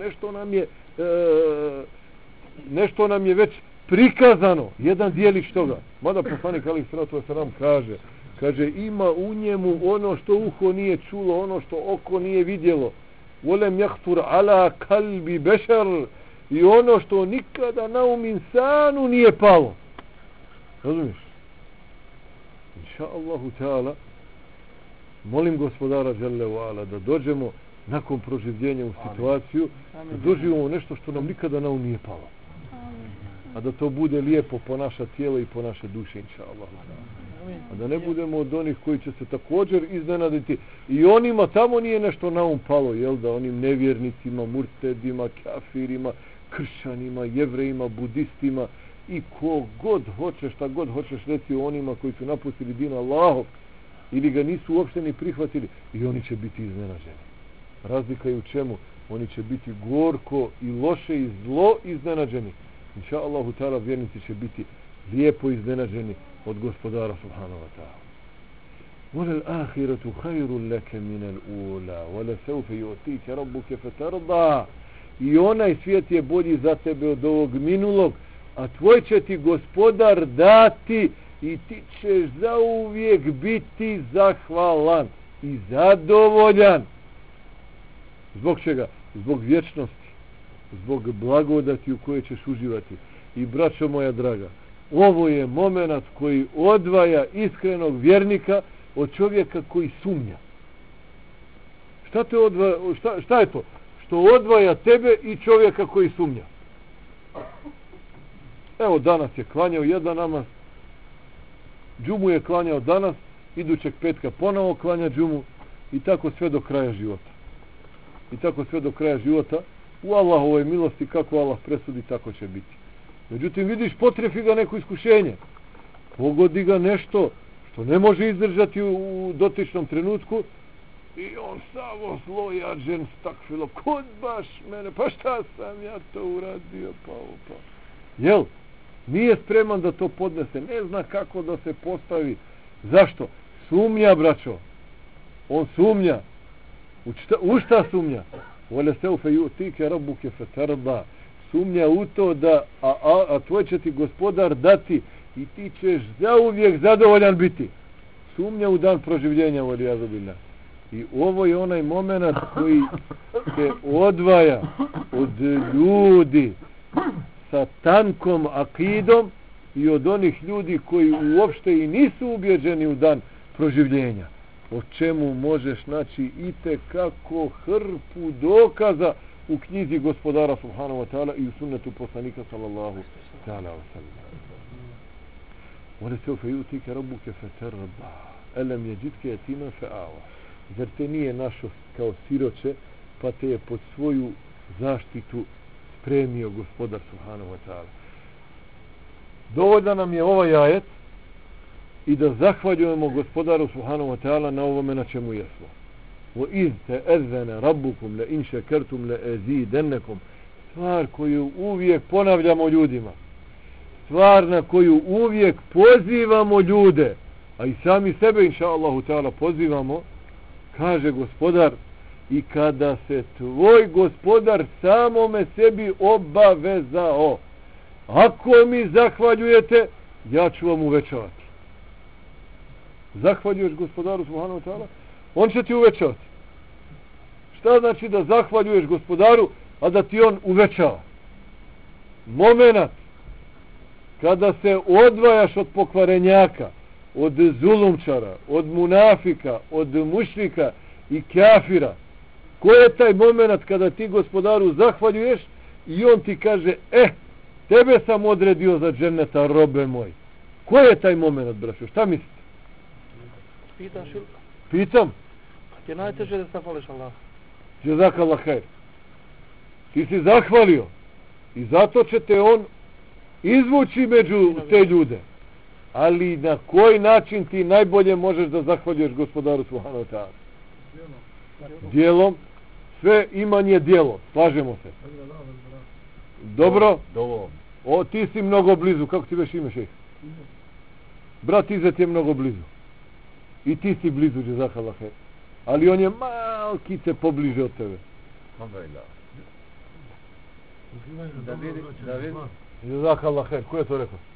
nešto nam je već prikazano, jedan dijelić toga. Mada poslanik alejhi salatu vesselam kaže ima u njemu ono što uho nije čulo, ono što oko nije vidjelo. Volem jahtur ala kalbi bešar, i ono što nikada na insanu nije palo. Razumiješ? Inša Allahu ta'ala, molim gospodara Jalla wa Ala da dođemo nakon proživljenja u situaciju, da doživimo nešto što nam nikada na nije palo. A da to bude lijepo po naša tijela i po naše duše, inša Allah. A da ne budemo od onih koji će se također iznenaditi. I onima tamo nije nešto na palo, jel da? Onim nevjernicima, murtedima, kafirima, kršćanima, jevrejima, budistima i ko god hoće, šta god hoćeš reći o onima koji su napustili din Allahov ili ga nisu uopšte ni prihvatili, i oni će biti iznenađeni. Razlika je u čemu? Oni će biti gorko i loše i zlo iznenađeni. Inša Allahu ta'ala vjernici će biti lijepo iznenađeni od gospodara subhanahu wa ta'ala. وَلَا الْآخِرَةُ خَيْرٌ لَكَ مِنَ الْأُولَى وَلَسَوْفَ يُؤْتِيكَ رَبُّكَ فَتَرْضَى. I onaj svijet je bolji za tebe od ovog minulog, a tvoj će ti gospodar dati i ti ćeš zauvijek biti zahvalan i zadovoljan. Zbog čega? Zbog vječnosti, zbog blagodati u kojoj ćeš uživati. I braćo moja draga, ovo je moment koji odvaja iskrenog vjernika od čovjeka koji sumnja. Šta je to? Što odvaja tebe i čovjeka koji sumnja. Evo, danas je klanjao jedan namaz, džumu je klanjao danas, idućeg petka ponovo klanja džumu i tako sve do kraja života. I tako sve do kraja života. U Allahovoj milosti, kako Allah presudi, tako će biti. Međutim, vidiš, potrefi ga neko iskušenje. Pogodi ga nešto što ne može izdržati u dotičnom trenutku i on samo zlojađen stakfilo. Kod baš mene, pa šta sam ja to uradio? Pa. Jel? Nije spreman da to podnese. Ne zna kako da se postavi. Zašto? Sumnja, braćo. On sumnja. U šta sumnja? وَلَسَوْفَ يُؤْتِيكَ رَبُّكَ فَتَرْضَى. Sumnja u to da a tvoj će ti gospodar dati i ti ćeš zauvijek zadovoljan biti. sumnja u dan proživljenja valijazu billah. I ovo je onaj moment koji se odvaja od ljudi sa tankom akidom i od onih ljudi koji uopšte i nisu ubjeđeni u dan proživljenja. O čemu možeš naći itekako hrpu dokaza u knjizi Gospodara subhanahu wa ta'ala i u sunnetu poslanika sallallahu ta'ala wa sallam. وَلَسَوْفَ يُؤْتِكَ رَبُّكَ فَتَرْضَى أَلَمْ يَجِدْكَ يَتِيمًا فَآوَى. Zar te nije našo kao siroće, pa te je pod svoju zaštitu spremio Gospodar subhanahu wa ta'ala. Dovoljno nam je ovaj ajet i da zahvaljujemo Gospodaru subhanahu wa ta'ala na ovome na čemu jesmo. وَإِذْ تَأَذَّنَ رَبُّكُمْ لَإِنْ شَكَرْتُمْ لَأَزِيدَنَّكُمْ. Stvar koju uvijek ponavljamo ljudima. Stvar na koju uvijek pozivamo ljude, a i sami sebe inša Allahu ta'ala pozivamo, kaže Gospodar, i kada se tvoj Gospodar samome sebi obavezao, ako mi zahvaljujete, ja ću vam uvećavati. Zahvaljuješ Gospodaru subhanahu wa ta'ala, on će ti uvećavati. Šta znači da zahvaljuješ Gospodaru, a da ti on uvećava? Momenat kada se odvajaš od pokvarenjaka, od zulumčara, od munafika, od mušrika i kafira, ko je taj moment kada ti Gospodaru zahvaljuješ i on ti kaže, tebe sam odredio za dženneta, robe moj. Ko je taj moment, braćo? Šta mislite? Pitaš ili? Pitam. Ti je najteže da zahvališ Allah. Jazakallah khair. Ti si zahvalio i zato će te on izvući među te ljude. Ali na koji način ti najbolje možeš da zahvaljuješ Gospodaru subhanahu wa ta'ala? Djelom. Sve imanje djelo. Slažemo se. Dobro? O, ti si mnogo blizu. Kako ti već ime, šejh? Brat Izet je mnogo blizu. I ti si blizu, jazakallah khair. Ali on je malkice pobliže od tebe. David. Jazakallah khair. Ko je to rekao?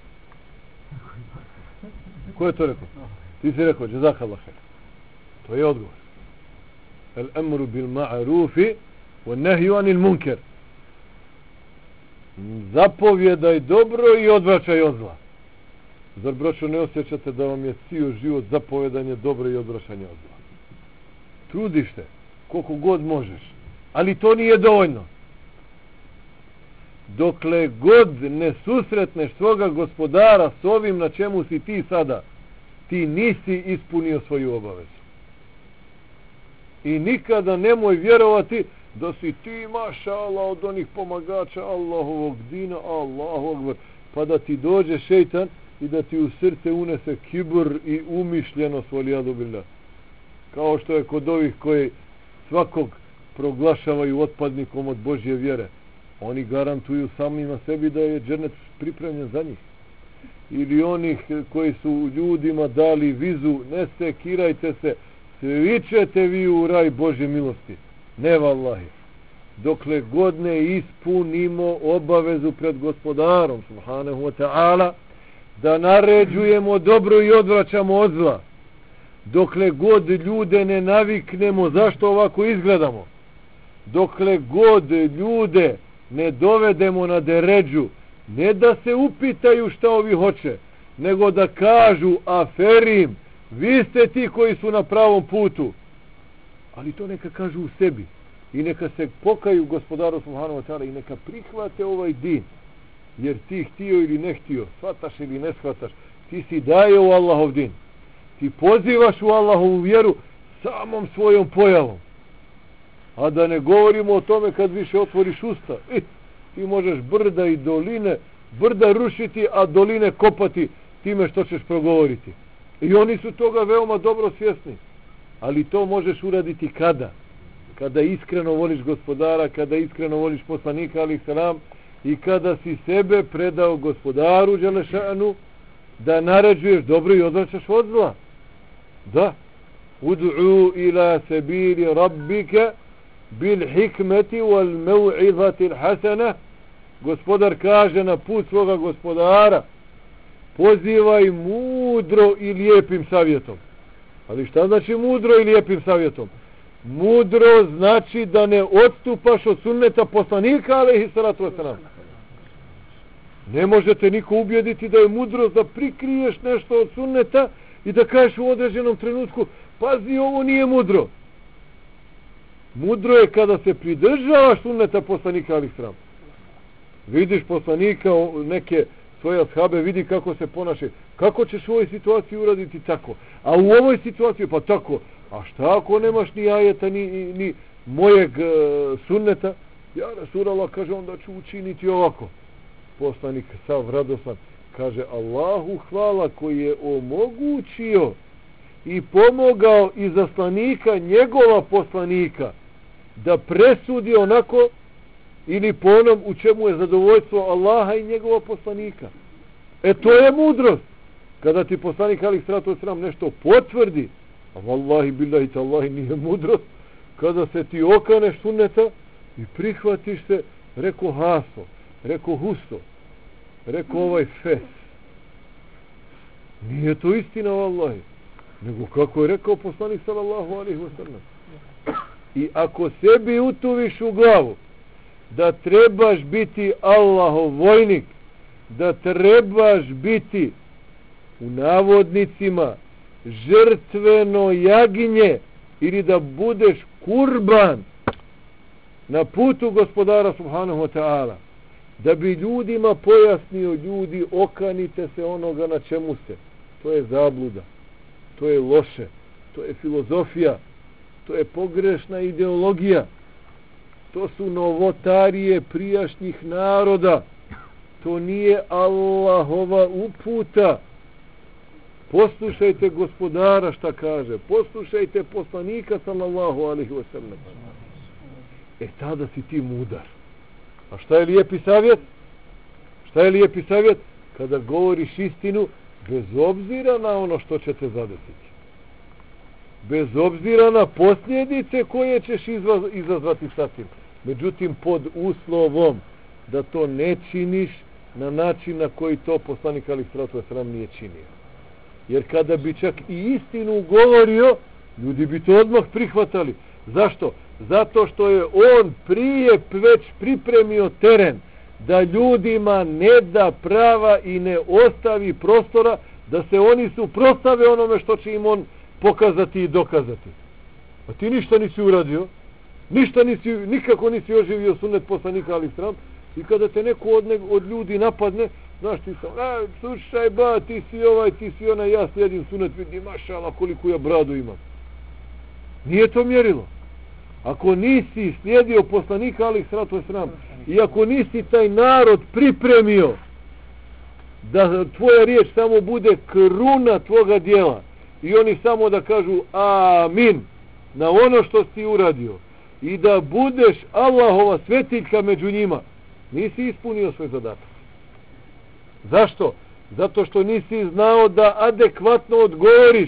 Ko je to rekao? Ti si rekao, jazakallah khair. To je odgovor. El amru bil ma'rufi wa nahyu anil munkar. Zapovjedaj dobro i odvraćaj od zla. Zar, braćo, ne osjećate da vam je cijel život zapovedanje dobro i odvraćanje od zla? Trudiš te koliko god možeš, ali to nije dovoljno. Dokle god ne susretneš svoga Gospodara s ovim na čemu si ti sada, ti nisi ispunio svoju obavezu. I nikada nemoj vjerovati da si ti, maša Allah, od onih pomagača Allahovog dina, Allahu, pa da ti dođe šejtan i da ti u srce unese kibr i umišljenost, valijadu billah. Kao što je kod ovih koji svakog proglašavaju otpadnikom od Božje vjere. Oni garantuju samima sebi da je džennet pripremljen za njih. Ili onih koji su ljudima dali vizu, ne sekirajte se, svi ćete vi u raj Božje milosti. Ne vallahi. Dokle god ne ispunimo obavezu pred Gospodarom subhanahu wa ta'ala da naređujemo dobro i odvraćamo od zla. Dokle god ljude ne naviknemo zašto ovako izgledamo. Dokle god ljude ne dovedemo na deređu, ne da se upitaju šta ovi hoće, nego da kažu aferim, vi ste ti koji su na pravom putu. Ali to neka kažu u sebi i neka se pokaju Gospodaru subhanahu wa ta'ala i neka prihvate ovaj din. Jer ti htio ili ne htio, shvataš ili ne shvataš, ti si daje u Allahov din. Ti pozivaš u Allahovu vjeru samom svojom pojavom. A da ne govorimo o tome kad više otvoriš usta. Ti možeš brda i doline, brda rušiti, a doline kopati time što ćeš progovoriti. I oni su toga veoma dobro svjesni. Ali to možeš uraditi kada? Kada iskreno voliš Gospodara, kada iskreno voliš poslanika alejhi selam i kada si sebe predao Gospodaru dželešanu da naređuješ dobro i odvraćaš od zla. Da. Ud'u ila sabili rabbika bil hikmeti wal mev'izati l'hasana. Gospodar kaže na put svoga Gospodara pozivaj mudro i lijepim savjetom. Ali šta znači mudro i lijepim savjetom? Mudro znači da ne odstupaš od sunneta poslanika, alejhi salatu vesselam. Ne možete niko ubjediti da je mudrost da prikriješ nešto od sunneta i da kažeš u određenom trenutku, pazi, ovo nije mudro. Mudro je kada se pridržavaš sunneta poslanika, alejhi salatu vesselam. Vidiš poslanika, neke svoje ashabe, vidi kako se ponaša. Kako ćeš u ovoj situaciji uraditi tako? A u ovoj situaciji pa tako. A šta ako nemaš ni ajeta ni mojeg sunneta? Ja Rasulallah, kaže, onda ću učiniti ovako. Poslanik sav radosan kaže, Allahu hvala koji je omogućio i pomogao izaslanika njegova poslanika da presudi onako ili po onom u čemu je zadovoljstvo Allaha i njegova poslanika. To je mudrost. Kada ti poslanik alejhi salatu vesselam nešto potvrdi, a vallahi billahi tallahi nije mudrost, kada se ti okaneš sunneta i prihvatiš se, reko Haso, reko Huso, reko ovaj Fes. Nije to istina, vallahi. Nego kako je rekao poslanik sallallahu alejhi ve sellem. I ako sebi utuviš u glavu da trebaš biti Allahov vojnik, da trebaš biti u navodnicima žrtveno jaginje ili da budeš kurban na putu gospodara subhanahu wa ta'ala, da bi ljudima pojasnio, ljudi, okanite se onoga na čemu ste. To je zabluda, to je loše, to je filozofija, to je pogrešna ideologija, to su novotarije prijašnjih naroda, to nije Allahova uputa. Poslušajte gospodara šta kaže, poslušajte poslanika sallallahu alejhi ve sellem. Tada si ti mudar. A šta je lijepi savjet? Šta je lijepi savjet? Kada govoriš istinu bez obzira na ono što će te zadesiti, bez obzira na posljedice koje ćeš izazvati sa tim. Međutim, pod uslovom da to ne činiš na način na koji to poslanik alejhi salatu vesselam nije činio. Jer kada bi čak i istinu govorio, ljudi bi to odmah prihvatali. Zašto? Zato što je on prije već pripremio teren da ljudima ne da prava i ne ostavi prostora da se oni suprotstave onome što će im on pokazati i dokazati. A ti ništa nisi uradio, nikako nisi oživio sunnet poslanika alejhi selam, i kada te neko od ljudi napadne, znaš ti sam, slušaj ba, ti si ovaj, ti si onaj, ja slijedim sunnet, vidi, mašala, koliko ja bradu imam. Nije to mjerilo. Ako nisi slijedio poslanika alejhi salatu vesselam i ako nisi taj narod pripremio da tvoja riječ samo bude kruna tvoga djela i oni samo da kažu amin na ono što si uradio i da budeš Allahova svetiljka među njima, nisi ispunio svoj zadatak. Zašto? Zato što nisi znao da adekvatno odgovoriš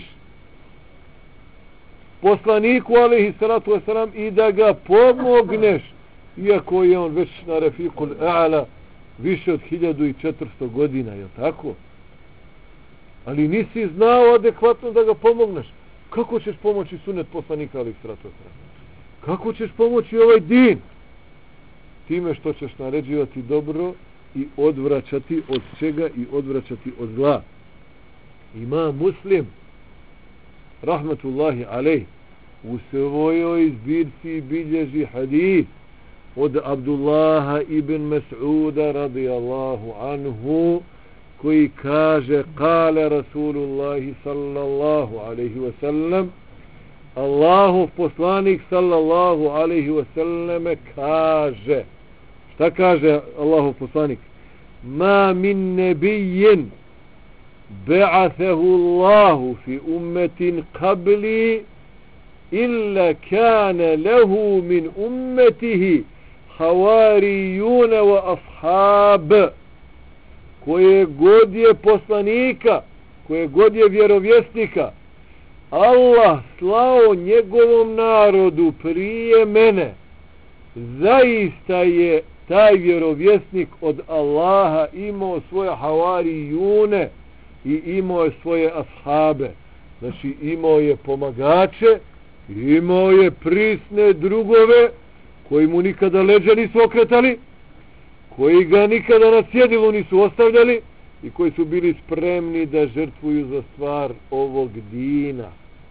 poslaniku alejhi salatu vesselam i da ga pomogneš, iako je on već na Rafiqul A'la više od 1400 godina, je tako? Ali nisi znao adekvatno da ga pomogneš. Kako ćeš pomoći sunnet poslanika alejhi salatu vesselam? Kako ćeš pomoći ovaj din? Time što ćeš naređivati dobro i odvraćati od čega i odvraćati od zla. Imam Muslim rahmetullahi alejh u svojoj zbirci bilježi hadis od Abdullaha ibn Mas'uda radijallahu anhu koji kaže kale Rasulullahi sallallahu alaihi wa sallam, Allahov poslanik sallallahu alaihi wa sallam kaže, šta kaže Allahov poslanik? Ma min nebijin ba'athahu Allahu fi ummetin qabli illa kana lahu min ummetihi havarijuna wa ashab. Koje god je poslanika, koje god je vjerovjesnika Allah slao njegovom narodu prije mene, zaista je taj vjerovjesnik od Allaha imao svoje havarijune, i imao je svoje ashabe. Znači imao je pomagače, imao je prisne drugove koji mu nikada leđa nisu okretali, koji ga nikada na cjedilu nisu ostavljali i koji su bili spremni da žrtvuju za stvar ovog dina.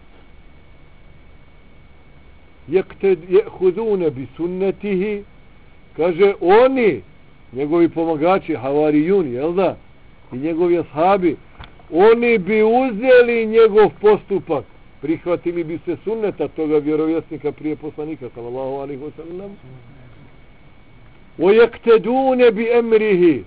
Jehudune bi sunnetihi, kaže oni, njegovi pomagači, havarijuni, jel da, i njegovi ashabi, oni bi uzeli njegov postupak, prihvatili bi se sunneta toga vjerovjesnika prije poslanika sallallahu alejhi ve sellem, وَيَقْتَدُونَ بِأَمْرِهِ,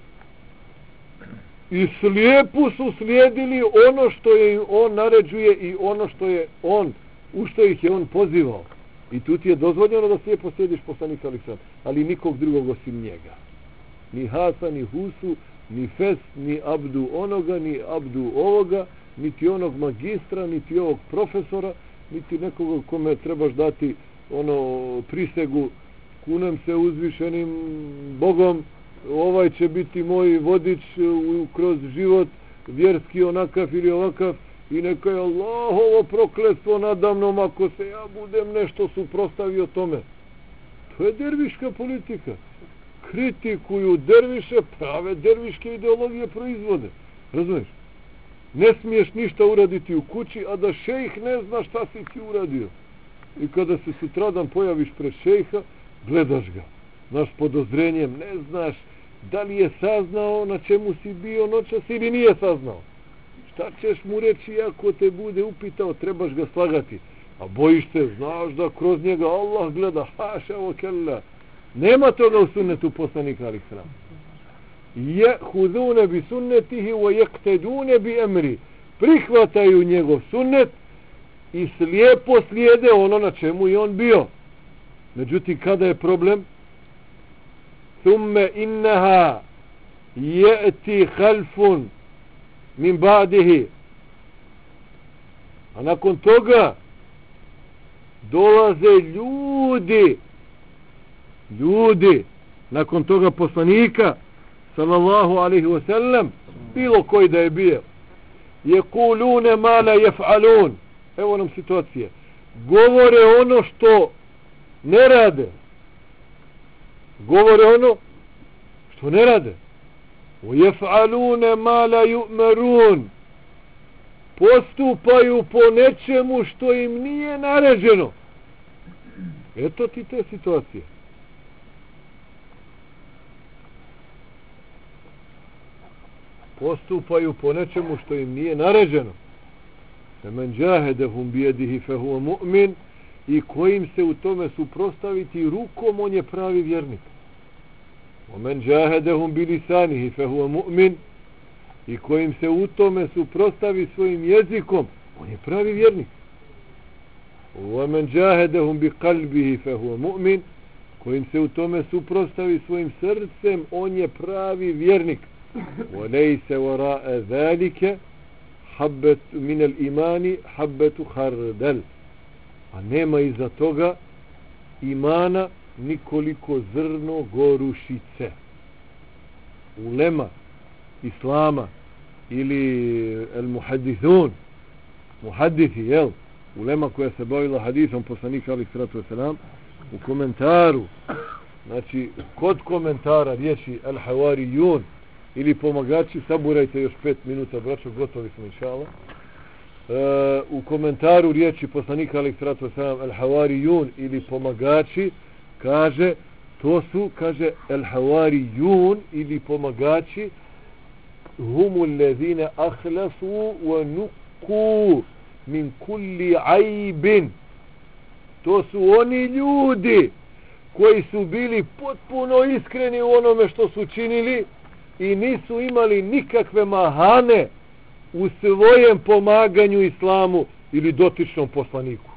i slijepo su slijedili ono što je on naređuje i ono što je on, u što ih je on pozivao. I tu ti je dozvoljeno da slijepo slijediš poslanika ali nikog drugog osim njega. Ni Hasa, ni Husu, ni Fes, ni Abdu onoga, ni Abdu ovoga, niti onog magistra, niti ovog profesora, niti nekoga kome trebaš dati prisegu, kunem se uzvišenim Bogom, ovaj će biti moj vodič kroz život, vjerski onakav ili ovakav, i neka je Allahovo prokletstvo nadamnom ako se ja budem nešto suprotstavio tome. To je derviška politika. Kritikuju derviše, prave derviške ideologije proizvode. Razumiješ? Ne smiješ ništa uraditi u kući, a da šejh ne zna šta si ti uradio. I kada se sutradan pojaviš pred šejha, gledaš ga. Znaš, podozrenjem, ne znaš da li je saznao na čemu si bio noćas ili nije saznao. Šta ćeš mu reći ako te bude upitao, trebaš ga slagati. A bojiš se, znaš da kroz njega Allah gleda, haša o kella. Nema toga u sunnetu poslanika alejhi selam. Jehudune bi sunnetihi wa yaktadune bi amri. Prihvataju njegov sunnet i slijepo slijede ono na čemu je on bio. Međutim, kada je problem? Thumme innaha ya'ti khalfun min ba'dihi. A nakon toga dolaze ljudi nakon toga poslanika sallallahu alaihi wa sallam, bilo koji da je bio, yekulune ma la yaf'alun. Evo nam situacije. Govore ono što ne rade. Govore ono što ne rade. وَيَفْعَلُونَ مَا لَا يُؤْمَرُونَ. Postupaju po nečemu što im nije naređeno. Eto ti te situacije. Postupaju po nečemu što im nije naređeno. فَمَنْ جَاهَدَهُمْ بِيَدِهِ فَهُوَ مُؤْمِنٌ. I kojim se u tome suprotstaviti rukom, on je pravi vjernik. وَمَنْ جَاهَدَهُمْ بِلِسَانِهِ فَهُوَ مُؤْمِنٌ. I kojim se u tome suprotstavi svojim jezikom, on je pravi vjernik. وَمَنْ جَاهَدَهُمْ بِقَلْبِهِ فَهُوَ مُؤْمِنٌ. Kojim se u tome suprotstavi svojim srcem, on je pravi vjernik. وَلَيْسَ وَرَاءَ ذَلِكَ حَبَّةُ مِنَ الْإِمَانِ حَبَّةُ خَرْدَلْ. A nema iza toga imana nikoliko zrno gorušice. Ulema islama ili el muhadithun, muhadithi, jel? Ulema koja se bavila hadisom poslanika alejhi salatu vesselam, u komentaru, znači kod komentara riječi el havarijun ili pomagači, saburajte još 5 minuta, braćo, gotovi smo inšallah. U komentaru riječi poslanika alejhi salatu vesselam el havarijun ili pomagači, kaže, to su, kaže, el havarijun ili pomagači, humu lezine ahlasu wa nuku min kulli ajbin. To su oni ljudi koji su bili potpuno iskreni u onome što su činili i nisu imali nikakve mahane u svojem pomaganju islamu ili dotičnom poslaniku.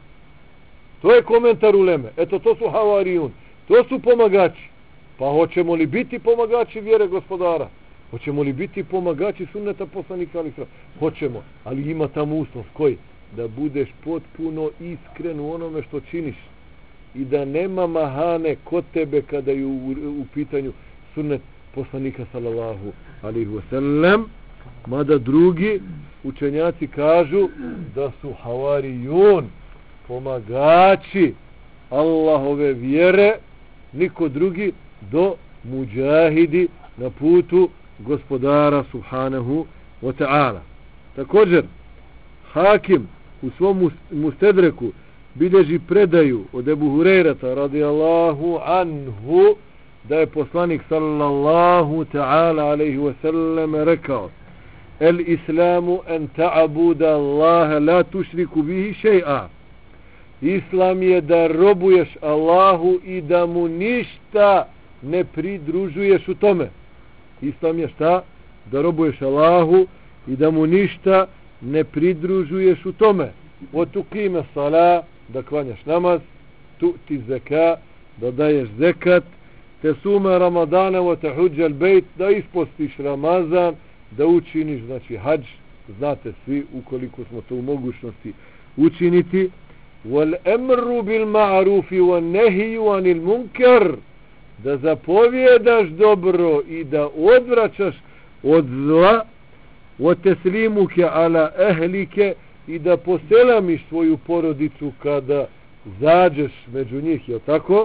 To je komentar uleme. Eto, to su havarijun. To su pomagači. Pa hoćemo li biti pomagači vjere gospodara? Hoćemo li biti pomagači sunneta poslanika alejhi selam? Hoćemo, ali ima tamo uslov koji? Da budeš potpuno iskren u onome što činiš i da nema mahane kod tebe kada je u pitanju sunnet poslanika sallallahu alejhi ve sellem. Mada drugi učenjaci kažu da su havarijun, pomagači Allahove vjere, niko drugi do muđahidi na putu gospodara subhanahu wa ta'ala. Također Hakim u svom mustedreku bilježi predaju od Ebu Hurejrata radijallahu anhu da je poslanik sallallahu ta'ala alaihi wa sallam rekao: el islamu en ta'abuda Allaha la tušriku bihi še'a. Islam je da robuješ Allahu i da mu ništa ne pridružuješ u tome. Islam je šta? Da robuješ Allahu i da mu ništa ne pridružuješ u tome. O tuqime salat, da klanjaš namaz, tu'ti zeka, da daješ zekat, te sume Ramadana wa tahudžal bejt, da ispostiš Ramazan, da učiniš, znači hadž, znate svi ukoliko smo to u mogućnosti učiniti. Wal emru bil ma'rufi wan nehiju anil munkar, da zapovjedaš dobro i da odvraćaš od zla, wa teslimuke ala ehlike, i da poselamiš svoju porodicu kada zađeš među njih, je tako?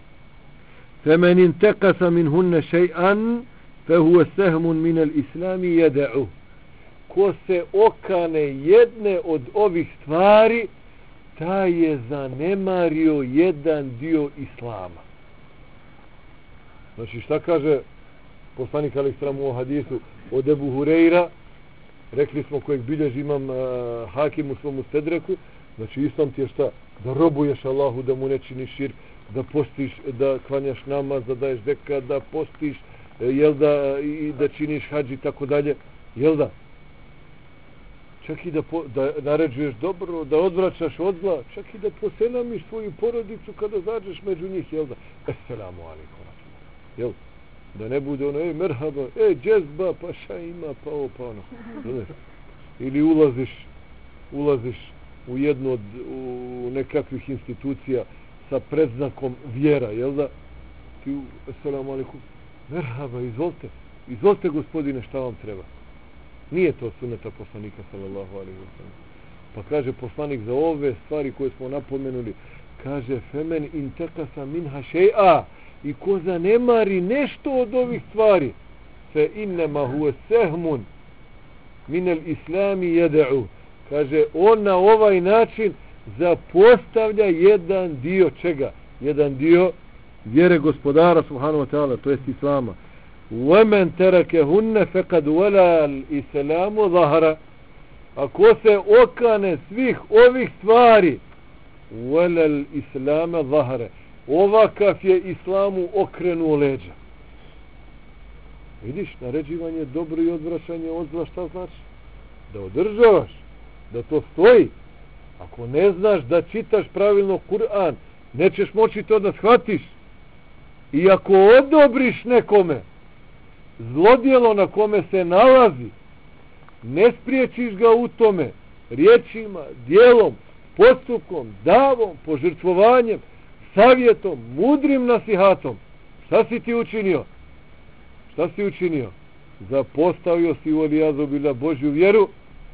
Femen intekasa min hunne še'an fehuve sehmun minel islami jeda'u. Ko se okane jedne od ovih stvari, taj je zanemario jedan dio islama. Znači šta kaže poslanik alejhi selam u hadisu od Ebu Hurejra, rekli smo kojeg bilježi imam Hakim u svom mustedreku, znači islam ti je šta? Da robuješ Allahu, da mu ne činiš širk, da postiš, da klanjaš namaz, da daješ zekat, da postiš, jel da, i da činiš hadž i tako dalje, jel da? Čak i da naređuješ dobro, da odvraćaš od zla, čak i da poselamiš svoju porodicu kada zađeš među njih, jel da? Esselamu alaikum, jel? Da ne bude ono, merhaba, džezba, pa šta ima, pa ovo, pa ono. Ili ulaziš u jednu od u nekakvih institucija sa predznakom vjera, jel da? Ti, assalamu alaikum, merhaba, izvolite gospodine, šta vam treba? Nije to sunneta poslanika sallallahu alaihi wa sallam. Pa kaže poslanik za ove stvari koje smo napomenuli, kaže femen intekasa minha še'a, i ko zanemari nešto od ovih stvari, fe innema huve sehmun minel islami jeda'u, kaže on na ovaj način zapostavlja jedan dio čega? Jedan dio vjere gospodara subhanahu wa ta'ala, to jest islama. وَمَنْ تَرَكَهُنَّ فَقَدْ وَلَا الْإِسْلَامُ ظَهَرَ. Ako se okane svih ovih stvari, وَلَا الْإِسْلَامَ ظَهَرَ, ovakav je islamu okrenuo leđa. Vidiš, naređivanje dobro i odvraćanje od zla šta znači? Da održavaš, da to stoji. Ako ne znaš da čitaš pravilno Kur'an, nećeš moći to da shvatiš. I ako odobriš nekome zlodjelo na kome se nalazi, ne spriječiš ga u tome riječima, djelom, postupkom, davom, požrtvovanjem, savjetom, mudrim nasihatom, šta si ti učinio? Šta si učinio? Zapostavio si u alijazu bila Božju vjeru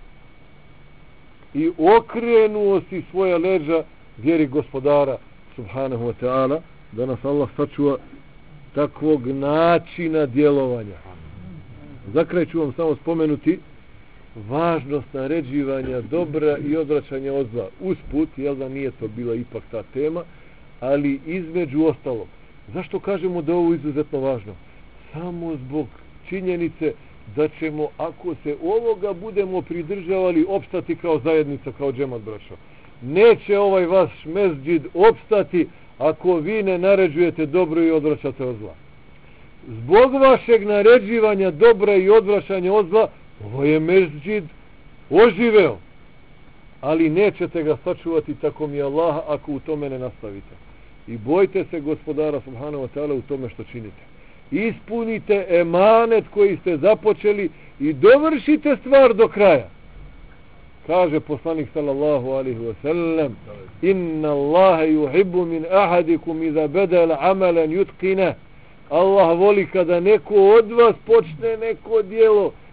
i okrenuo si svoja leđa vjeri gospodara subhanahu wa ta'ala, da nas Allah sačuva takvog načina djelovanja. Za kraj ću vam samo spomenuti važnost naređivanja dobra i odvraćanja od zla. Usput, jel da nije to bila ipak ta tema, ali između ostalog. Zašto kažemo da je ovo izuzetno važno? Samo zbog činjenice da ćemo, ako se ovoga budemo pridržavali, opstati kao zajednica, kao džemat, braćo. Neće ovaj vaš mesdžid opstati ako vi ne naređujete dobro i odvraćate od zla. Zbog vašeg naređivanja dobra i odvraćanja od zla, ovo je mesdžid oživeo. Ali nećete ga sačuvati, tako mi Allaha, ako u tome ne nastavite. I bojte se gospodara subhanahu wa ta'ala u tome što činite. Ispunite emanet koji ste započeli i dovršite stvar do kraja. Kaže poslanik sallallahu alaihi wa sallam: inna Allaha yuhibbu min ahadikum iza badala amalan yutqina. Allah voli kada neko od vas počne neko djelo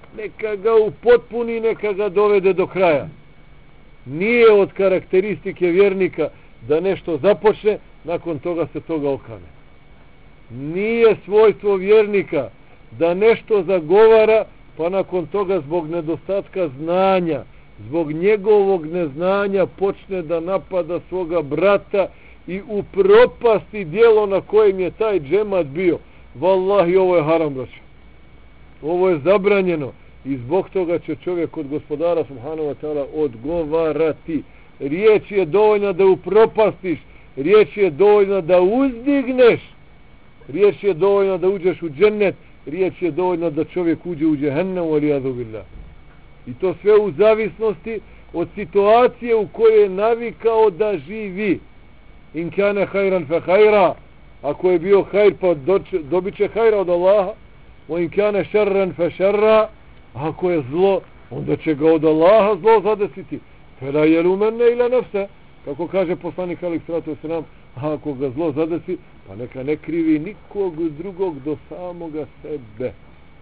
neka ga upotpuni, neka ga dovede do kraja. Nije od karakteristike vjernika da nešto započne, nakon toga se toga okane. Nije svojstvo vjernika da nešto zagovara, pa nakon toga zbog nedostatka znanja, zbog njegovog neznanja počne da napada svoga brata i upropasti djelo na kojem je taj džemat bio. Wallahi, ovo je haram, braćo. Ovo je zabranjeno i zbog toga će čovjek od gospodara subhanahu wa ta'ala odgovarati. Riječ je dovoljna da upropastiš, riječ je dovoljna da uzdigneš, riječ je dovoljna da uđeš u džennet, riječ je dovoljna da čovjek uđe u džehennem, walijadu billah. I to sve u zavisnosti od situacije u kojoj je navikao da živi. In kane hajran fe hajra, ako je bio hajr, pa dobit će hajra od Allaha. O in kane šerran fe šerra, ako je zlo, onda će ga od Allaha zlo zadesiti. Fela jelu mene ila nefse, kako kaže poslanik alejhi salatu vesselam, ako ga zlo zadesi, pa neka ne krivi nikog drugog do samoga sebe.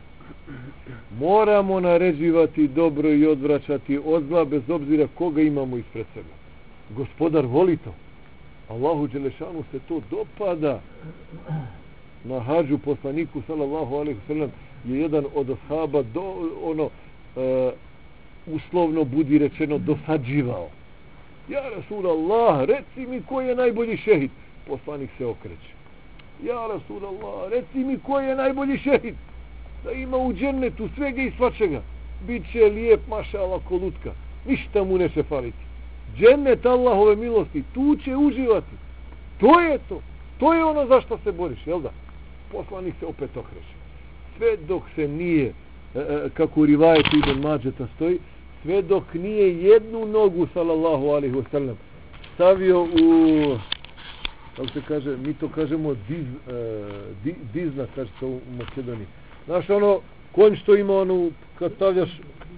Moramo naređivati dobro i odvraćati od zla bez obzira koga imamo ispred sebe. Gospodar voli to. Allahu dželešanu se to dopada. Na hadžu poslaniku sallallahu alejhi ve sellem je jedan od ashaba uslovno budi rečeno dosađivao. Ja Rasulallah, reci mi ko je najbolji šehid. Poslanik se okreće. Ja Rasulallah, reci mi ko je najbolji šehid. Da ima u džennetu svega i svačega. Biće lijep, mašala, kolutka. Ništa mu neće faliti. Džennet Allahove milosti, tu će uživati. To je to. To je ono za što se boriš, jel da? Poslanik se opet okreće. Sve dok se nije, kako u rivajetu Ibn Mađeta stoji, sve dok nije jednu nogu, sallallahu alaihi wasallam, stavio u, kako se kaže, mi to kažemo dizna, kaže to u Makedoniji. Znaš ono, konj što ima onu, kad stavljaš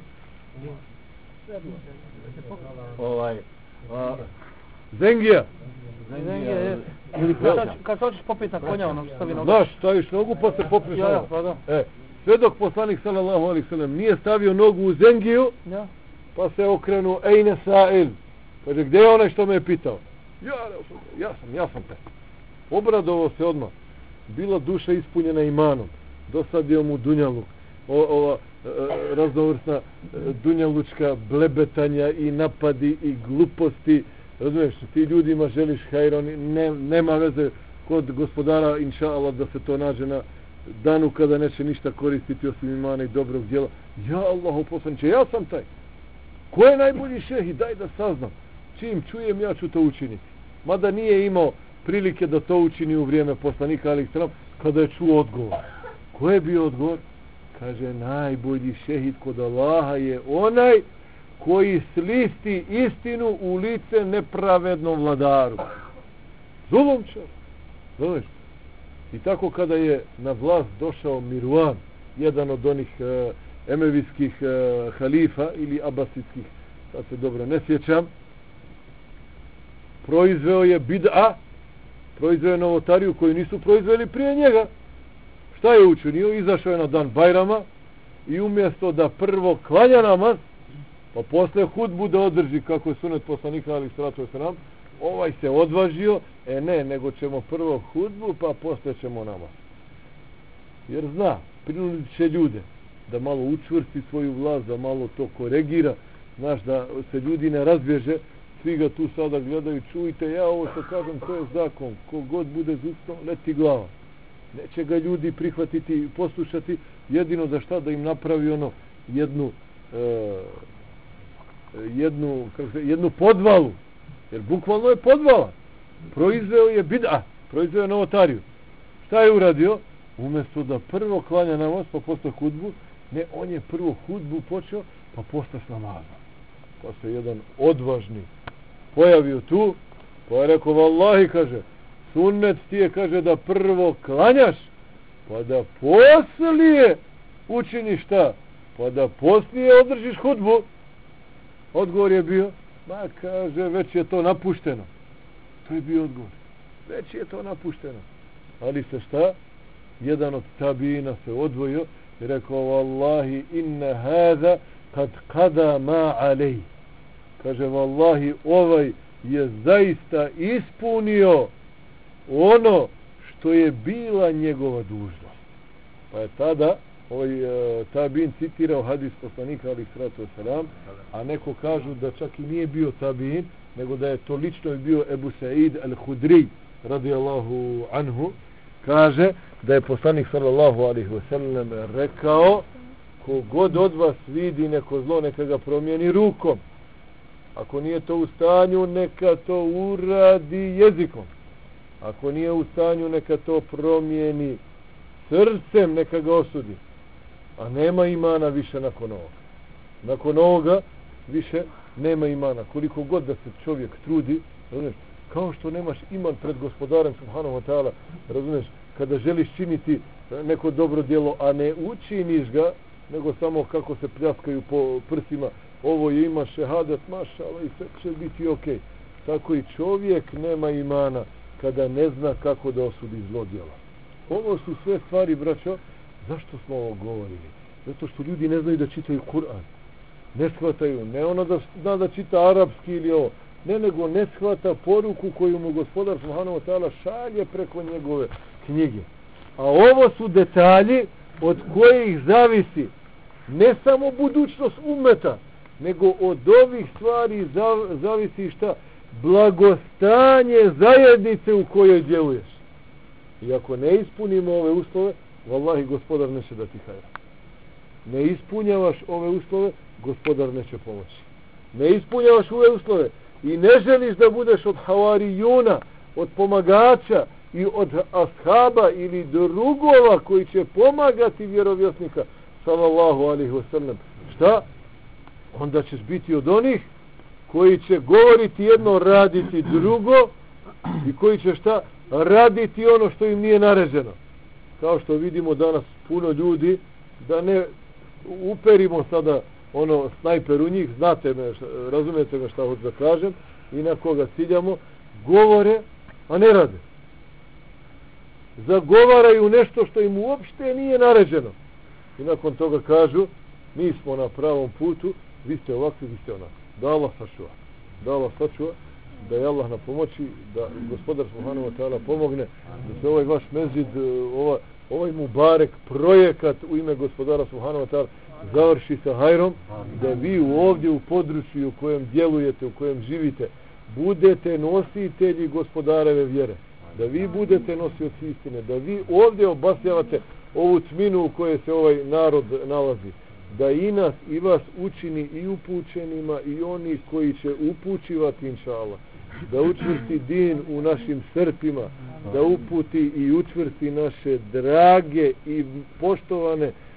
zengija. Ili kad hoćeš popiti na konja, ono stavi nogu. Znaš, staviš nogu pa se popneš. Ja, pa da. Sve dok poslanik sallallahu alejhi ve sellem nije stavio nogu u zengiju, ja, pa se okrenuo ejne sa'il. Kaže, gdje je onaj što me je pitao? Ja sam te. Obradovao se odmah. Bila duša ispunjena imanom. Dosadio mu dunjaluk. Ova raznovrsna dunjalučka blebetanja i napadi i gluposti. Razumiješ, ti ljudima želiš hajron, nema veze kod gospodara, inša Allah, da se to nađe na danu kada neće ništa koristiti osim imana i dobrog djela. Ja Allahu poslaniče, ja sam taj. Ko je najbolji šehid? Daj da saznam. Čim čujem, ja ću to učiniti. Mada nije imao prilike da to učini u vrijeme poslanika alejhi selam, kada je čuo odgovor. Ko je bio odgovor? Kaže, najbolji šehid kod Allaha je onaj koji slisti istinu u lice nepravednom vladaru. Zulumčar. Znaš? I tako kada je na vlast došao Mirwan, jedan od onih emevijskih halifa ili abasitskih, sad se dobro ne sjećam, proizveo je bid'a, proizveo je novotariju koju nisu proizveli prije njega. Šta je učinio? Izašao je na dan Bajrama i umjesto da prvo klanja namaz, pa posle hudbu da održi kako je sunet poslanika alejhi salatu vesselam, ovaj se odvažio, nego ćemo prvo hudbu, pa posle ćemo namaz. Jer zna, prinudit će ljude da malo učvrsti svoju vlast, da malo to koregira, znaš, da se ljudi ne razbježe, svi ga tu sada gledaju, čujte, ja ovo što kažem, to je zakon, kogod bude zucno, leti glava. Neće ga ljudi prihvatiti i poslušati, jedino za šta, da im napravi ono jednu podvalu, jer bukvalno je podvala. Proizveo je bid'a, proizveo je novotariju. Šta je uradio? Umjesto da prvo klanja namaz pa posle hudbu, ne, on je prvo hudbu počeo pa posle s namazom. Pa se jedan odvažni pojavio tu, pa je rekao, vallahi, kaže, sunnet ti je, kaže, da prvo klanjaš, pa da poslije učiniš šta? Pa da poslije održiš hudbu. Odgovor je bio, kaže, već je to napušteno. To je bio odgovor. Već je to napušteno. Ali se šta? Jedan od tabina se odvojio i rekao wallahi inna hada kad kada ma alej. Kaže wallahi ovaj je zaista ispunio ono što je bila njegova dužnost. Pa je tada tabin citirao hadis poslanika alejhi salatu vesselam, a neko kažu da čak i nije bio tabin, nego da je to lično bio Ebu Said al-Hudri radijallahu anhu, kaže da je poslanik sallallahu alejhi ve sellem rekao kogod od vas vidi neko zlo neka ga promijeni rukom, ako nije to u stanju neka to uradi jezikom, ako nije u stanju neka to promijeni srcem, neka ga osudi, a nema imana više nakon ovoga. Nakon ovoga više nema imana, koliko god da se čovjek trudi, razumiješ, kao što nemaš iman pred gospodarem subhanahu wa ta'ala, razumiješ, kada želiš činiti neko dobro djelo, a ne učiniš ga, nego samo kako se pljaskaju po prsima, ovo je ima šehadet, mašala, i sve će biti okej. Tako i čovjek nema imana kada ne zna kako da osudi zlo djela. Ovo su sve stvari, braćo, zašto smo ovo govorili? Zato što ljudi ne znaju da čitaju Kur'an. Ne shvataju, ne ono da zna da čita arapski ili ovo, ne, nego ne shvata poruku koju mu gospodar subhanahu wa ta'ala šalje preko njegove knjige. A ovo su detalji od kojih zavisi ne samo budućnost ummeta, nego od ovih stvari zavisi šta? Blagostanje zajednice u kojoj djeluješ. I ako ne ispunimo ove uslove, vallahi gospodar neće dati hajra. Ne ispunjavaš ove uslove, gospodar neće pomoći. Ne ispunjavaš ove uslove i ne želiš da budeš od havarijuna, od pomagača i od ashaba ili drugova koji će pomagati vjerovjesnika sallallahu alaihi wasallam. Šta? Onda ćeš biti od onih koji će govoriti jedno, raditi drugo, i koji će šta? Raditi ono što im nije naređeno. Kao što vidimo danas puno ljudi, da ne uperimo sada ono snajper u njih, znate me, razumijete me šta hoću da kažem i na koga ciljamo, govore, a ne rade. Zagovaraju nešto što im uopšte nije naređeno. I nakon toga kažu, mi smo na pravom putu, vi ste ovakvi, vi ste onakvi. Da Allah sačuva. Da Allah sačuva, da je Allah na pomoći, da gospodar subhanahu wa ta'ala pomogne, da se ovaj vaš mezid, ovaj mubarek projekat u ime gospodara subhanahu wa ta'ala završi sa hajrom, da vi ovdje u području u kojem djelujete, u kojem živite, budete nositelji gospodareve vjere, da vi budete nosioci istine, da vi ovdje obasjavate ovu tminu u kojoj se ovaj narod nalazi, da i nas i vas učini i upućenima i oni koji će upućivati inša Allah, da učvrsti din u našim srpima, da uputi i učvrsti naše drage i poštovane